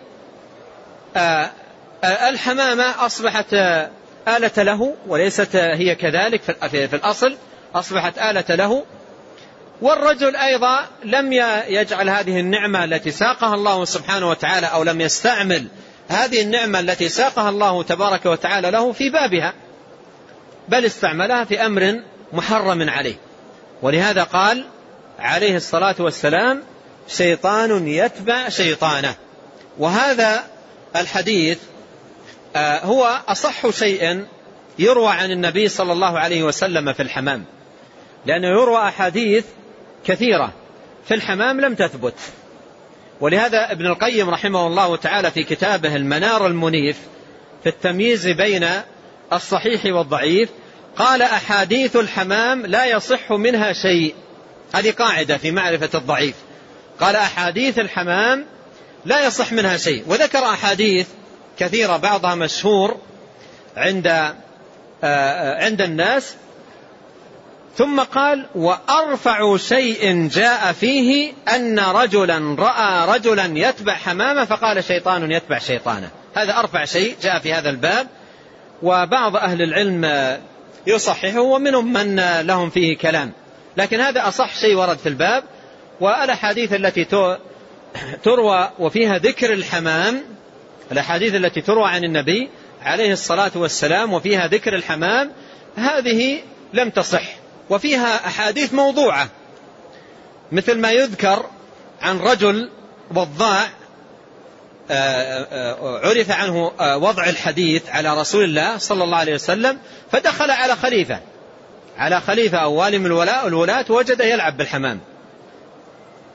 B: الحمامة أصبحت آلة له وليست هي كذلك في الأصل، أصبحت آلة له، والرجل أيضا لم يجعل هذه النعمة التي ساقها الله سبحانه وتعالى أو لم يستعمل هذه النعمة التي ساقها الله تبارك وتعالى له في بابها، بل استعملها في أمر محرم عليه. ولهذا قال عليه الصلاة والسلام شيطان يتبع شيطانه. وهذا الحديث هو أصح شيء يروى عن النبي صلى الله عليه وسلم في الحمام، لأنه يروى أحاديث كثيرة في الحمام لم تثبت. ولهذا ابن القيم رحمه الله تعالى في كتابه المنار المنيف في التمييز بين الصحيح والضعيف قال أحاديث الحمام لا يصح منها شيء، هذه قاعدة في معرفة الضعيف، قال أحاديث الحمام لا يصح منها شيء، وذكر أحاديث كثيرة بعضها مشهور عند عند الناس، ثم قال وأرفع شيء جاء فيه أن رجلا رأى رجلا يتبع حمامة فقال شيطان يتبع شيطانه. هذا أرفع شيء جاء في هذا الباب، وبعض أهل العلم يصححه ومنهم من لهم فيه كلام، لكن هذا أصح شيء ورد في الباب. والأحاديث التي تروى وفيها ذكر الحمام، الأحاديث التي تروى عن النبي عليه الصلاة والسلام وفيها ذكر الحمام هذه لم تصح، وفيها أحاديث موضوعة مثل ما يذكر عن رجل وضاع عرف عنه وضع الحديث على رسول الله صلى الله عليه وسلم، فدخل على خليفة على خليفة أو والي من الولاة وجده يلعب بالحمام.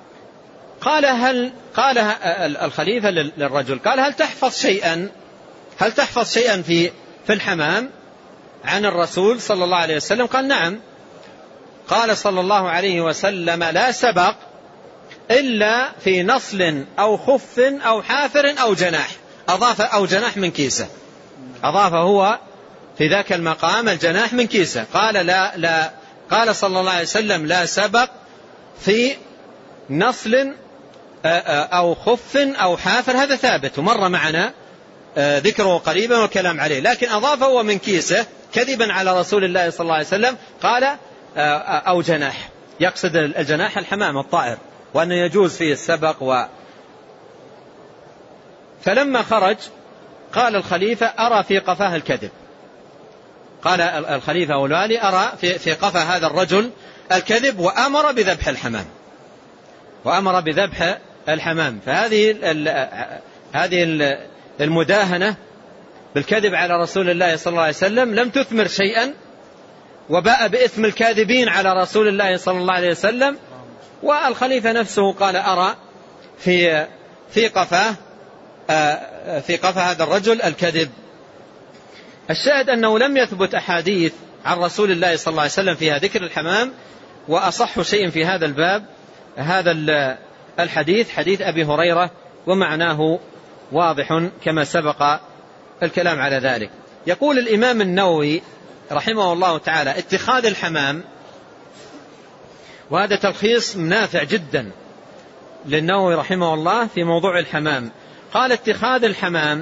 B: قال هل قال الخليفة للرجل قال هل تحفظ شيئا هل تحفظ شيئا في في الحمام عن الرسول صلى الله عليه وسلم؟ قال نعم. قال صلى الله عليه وسلم لا سبق إلا في نصل أو خف أو حافر أو جناح. أضاف أو جناح من كيسه، أضاف هو في ذاك المقام الجناح من كيسه. قال لا لا قال صلى الله عليه وسلم لا سبق في نصل أو خف أو حافر، هذا ثابت ومر معنا ذكره قريبا والكلام عليه، لكن أضاف هو من كيسه كذبا على رسول الله صلى الله عليه وسلم. قال أو جناح، يقصد الجناح الحمام الطائر، وأنه يجوز فيه السبق. و فلما خرج قال الخليفة أرى في قفاه الكذب. قال الخليفة والوالي أرى في في قفا هذا الرجل الكذب، وأمر بذبح الحمام، وأمر بذبح الحمام. فهذه هذه المداهنة بالكذب على رسول الله صلى الله عليه وسلم لم تثمر شيئا، وباء بإثم الكاذبين على رسول الله صلى الله عليه وسلم. والخليفة نفسه قال أرى في في قفاه في قفا هذا الرجل الكذب. الشاهد أنه لم يثبت أحاديث عن رسول الله صلى الله عليه وسلم فيها ذكر الحمام، وأصح شيء في هذا الباب هذا الحديث، حديث أبي هريرة، ومعناه واضح كما سبق الكلام على ذلك. يقول الإمام النووي رحمه الله تعالى اتخاذ الحمام، وهذا تلخيص نافع جدا للنووي رحمه الله في موضوع الحمام. قال اتخاذ الحمام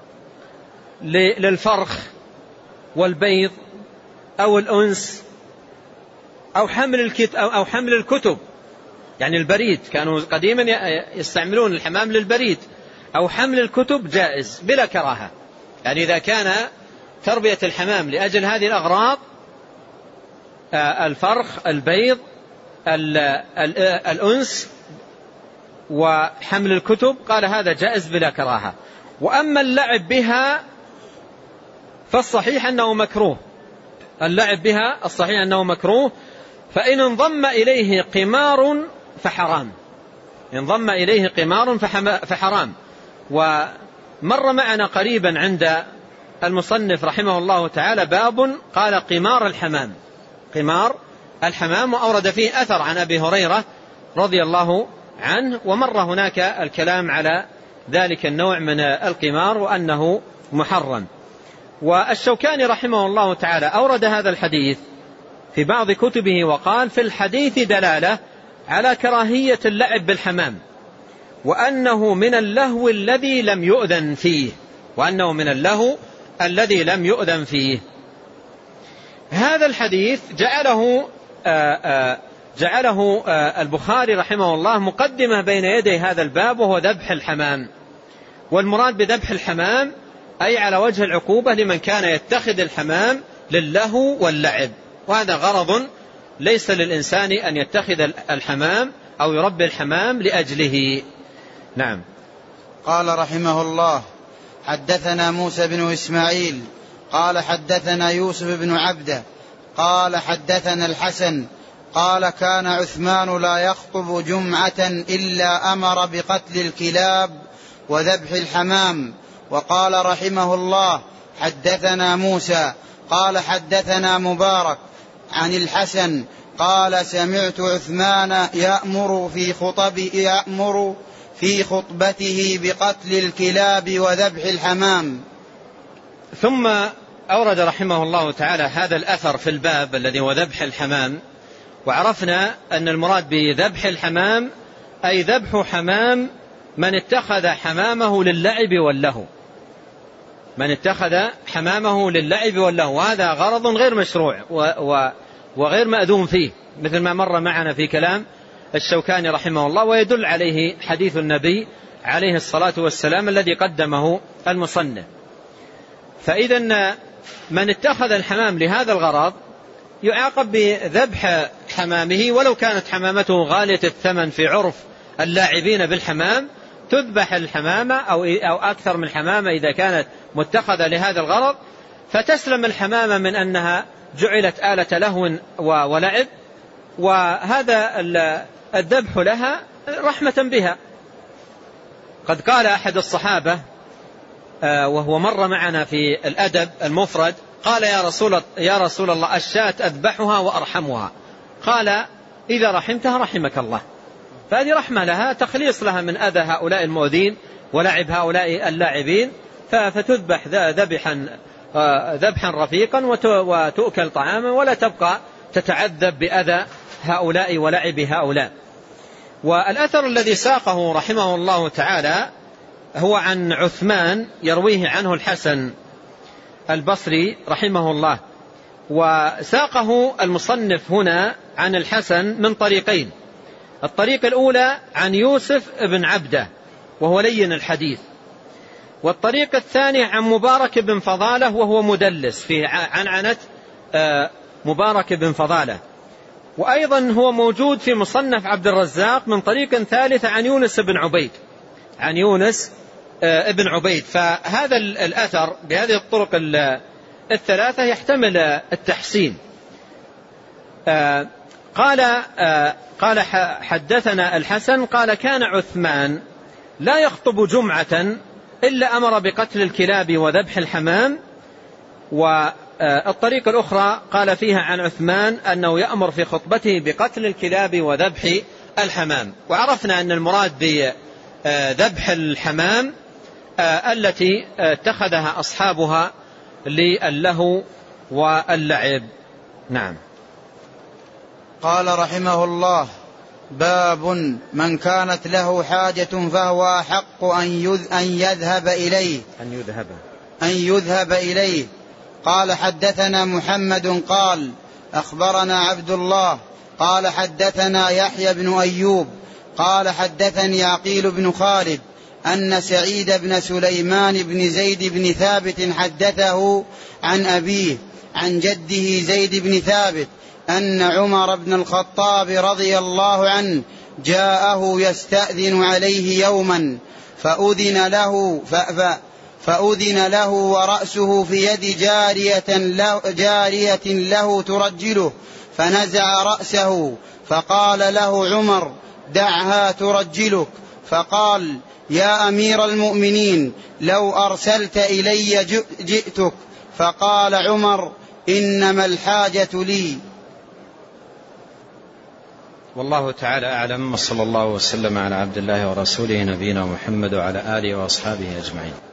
B: للفرخ والبيض أو الأنس أو حمل الكت أو حمل الكتب، يعني البريد، كانوا قديما يستعملون الحمام للبريد، أو حمل الكتب جائز بلا كراهة. يعني إذا كان تربية الحمام لأجل هذه الأغراض، الفرخ البيض الأنس وحمل الكتب، قال هذا جائز بلا كراهة. وأما اللعب بها فالصحيح أنه مكروه، اللعب بها الصحيح أنه مكروه. فإن انضم إليه قمار فحرام، انضم إليه قمار فحرام. ومر معنا قريبا عند المصنف رحمه الله تعالى باب قال قمار الحمام، قمار الحمام، وأورد فيه أثر عن أبي هريرة رضي الله عنه، ومر هناك الكلام على ذلك النوع من القمار وأنه محرم. والشوكاني رحمه الله تعالى أورد هذا الحديث في بعض كتبه وقال في الحديث دلالة على كراهية اللعب بالحمام، وأنه من اللهو الذي لم يؤذن فيه، وأنه من اللهو الذي لم يؤذن فيه. هذا الحديث جعله آآ آآ جعله آآ البخاري رحمه الله مقدمة بين يدي هذا الباب، وهو ذبح الحمام. والمراد بذبح الحمام أي على وجه العقوبة لمن كان يتخذ الحمام للهو واللعب، وهذا غرض ليس للإنسان أن يتخذ الحمام أو يربي الحمام لأجله. نعم.
A: قال رحمه الله حدثنا موسى بن إسماعيل قال حدثنا يوسف بن عبده قال حدثنا الحسن قال كان عثمان لا يخطب جمعة إلا أمر بقتل الكلاب وذبح الحمام. وقال رحمه الله حدثنا موسى قال حدثنا مبارك عن الحسن قال سمعت عثمان يأمر في خطب يأمر في خطبته بقتل الكلاب وذبح الحمام.
B: ثم أورد رحمه الله تعالى هذا الأثر في الباب الذي هو ذبح الحمام. وعرفنا أن المراد بذبح الحمام أي ذبح حمام من اتخذ حمامه للعب واللهو، من اتخذ حمامه للعب واللهو، وهذا غرض غير مشروع وغير مأذون فيه، مثل ما مر معنا في كلام الشوكاني رحمه الله، ويدل عليه حديث النبي عليه الصلاة والسلام الذي قدمه المصنف. فإذا من اتخذ الحمام لهذا الغرض يعاقب بذبح حمامه، ولو كانت حمامته غالية الثمن في عرف اللاعبين بالحمام، تذبح الحمامة أو أكثر من حمامة إذا كانت متخذة لهذا الغرض، فتسلم الحمامة من أنها جعلت آلة لهو ولعب، وهذا الذبح لها رحمة بها. قد قال أحد الصحابة
C: وهو مر معنا في الأدب المفرد، قال يا رسول, يا رسول الله الشاة أذبحها وأرحمها، قال إذا رحمتها رحمك الله. فهذه رحمة لها، تخليص لها من أذى هؤلاء المؤذين ولعب هؤلاء اللاعبين، فتذبح ذبحا ذبحا رفيقا وتؤكل طعاما ولا تبقى تتعذب بأذى هؤلاء ولعب هؤلاء. والأثر الذي ساقه رحمه الله تعالى هو عن عثمان، يرويه عنه الحسن البصري رحمه الله، وساقه المصنف هنا عن الحسن من طريقين. الطريق الأولى عن يوسف بن عبده وهو لين الحديث، والطريق الثاني عن مبارك بن فضالة وهو مدلس فيه عنعنة مبارك بن فضالة. وأيضا هو موجود في مصنف عبد الرزاق من طريق ثالث عن يونس بن عبيد عن يونس ابن عبيد. فهذا الأثر بهذه الطرق الثلاثة يحتمل التحسين. قال قال حدثنا الحسن قال كان عثمان لا يخطب جمعة إلا أمر بقتل الكلاب وذبح الحمام. والطريقة الأخرى قال فيها عن عثمان أنه يأمر في خطبته بقتل الكلاب وذبح الحمام. وعرفنا أن المراد بذبح الحمام التي اتخذها أصحابها للهو واللعب. نعم.
A: قال رحمه الله: باب من كانت له حاجة فهو أحق أن يذهب إليه
C: أن يذهب
A: أن يذهب إليه. قال حدثنا محمد قال أخبرنا عبد الله قال حدثنا يحيى بن أيوب قال حدثني عقيل بن خالد أن سعيد بن سليمان بن زيد بن ثابت حدثه عن أبيه عن جده زيد بن ثابت أن عمر بن الخطاب رضي الله عنه جاءه يستأذن عليه يوما فأذن له فأذن له ورأسه في يد جارية له, جارية له ترجله، فنزع رأسه فقال له عمر: دعها ترجلك. فقال: يا أمير المؤمنين لو أرسلت إلي جئتك. فقال عمر: إنما الحاجة لي.
B: والله تعالى أعلم، وصلى الله وسلم على عبد الله ورسوله نبينا محمد وعلى آله وأصحابه أجمعين.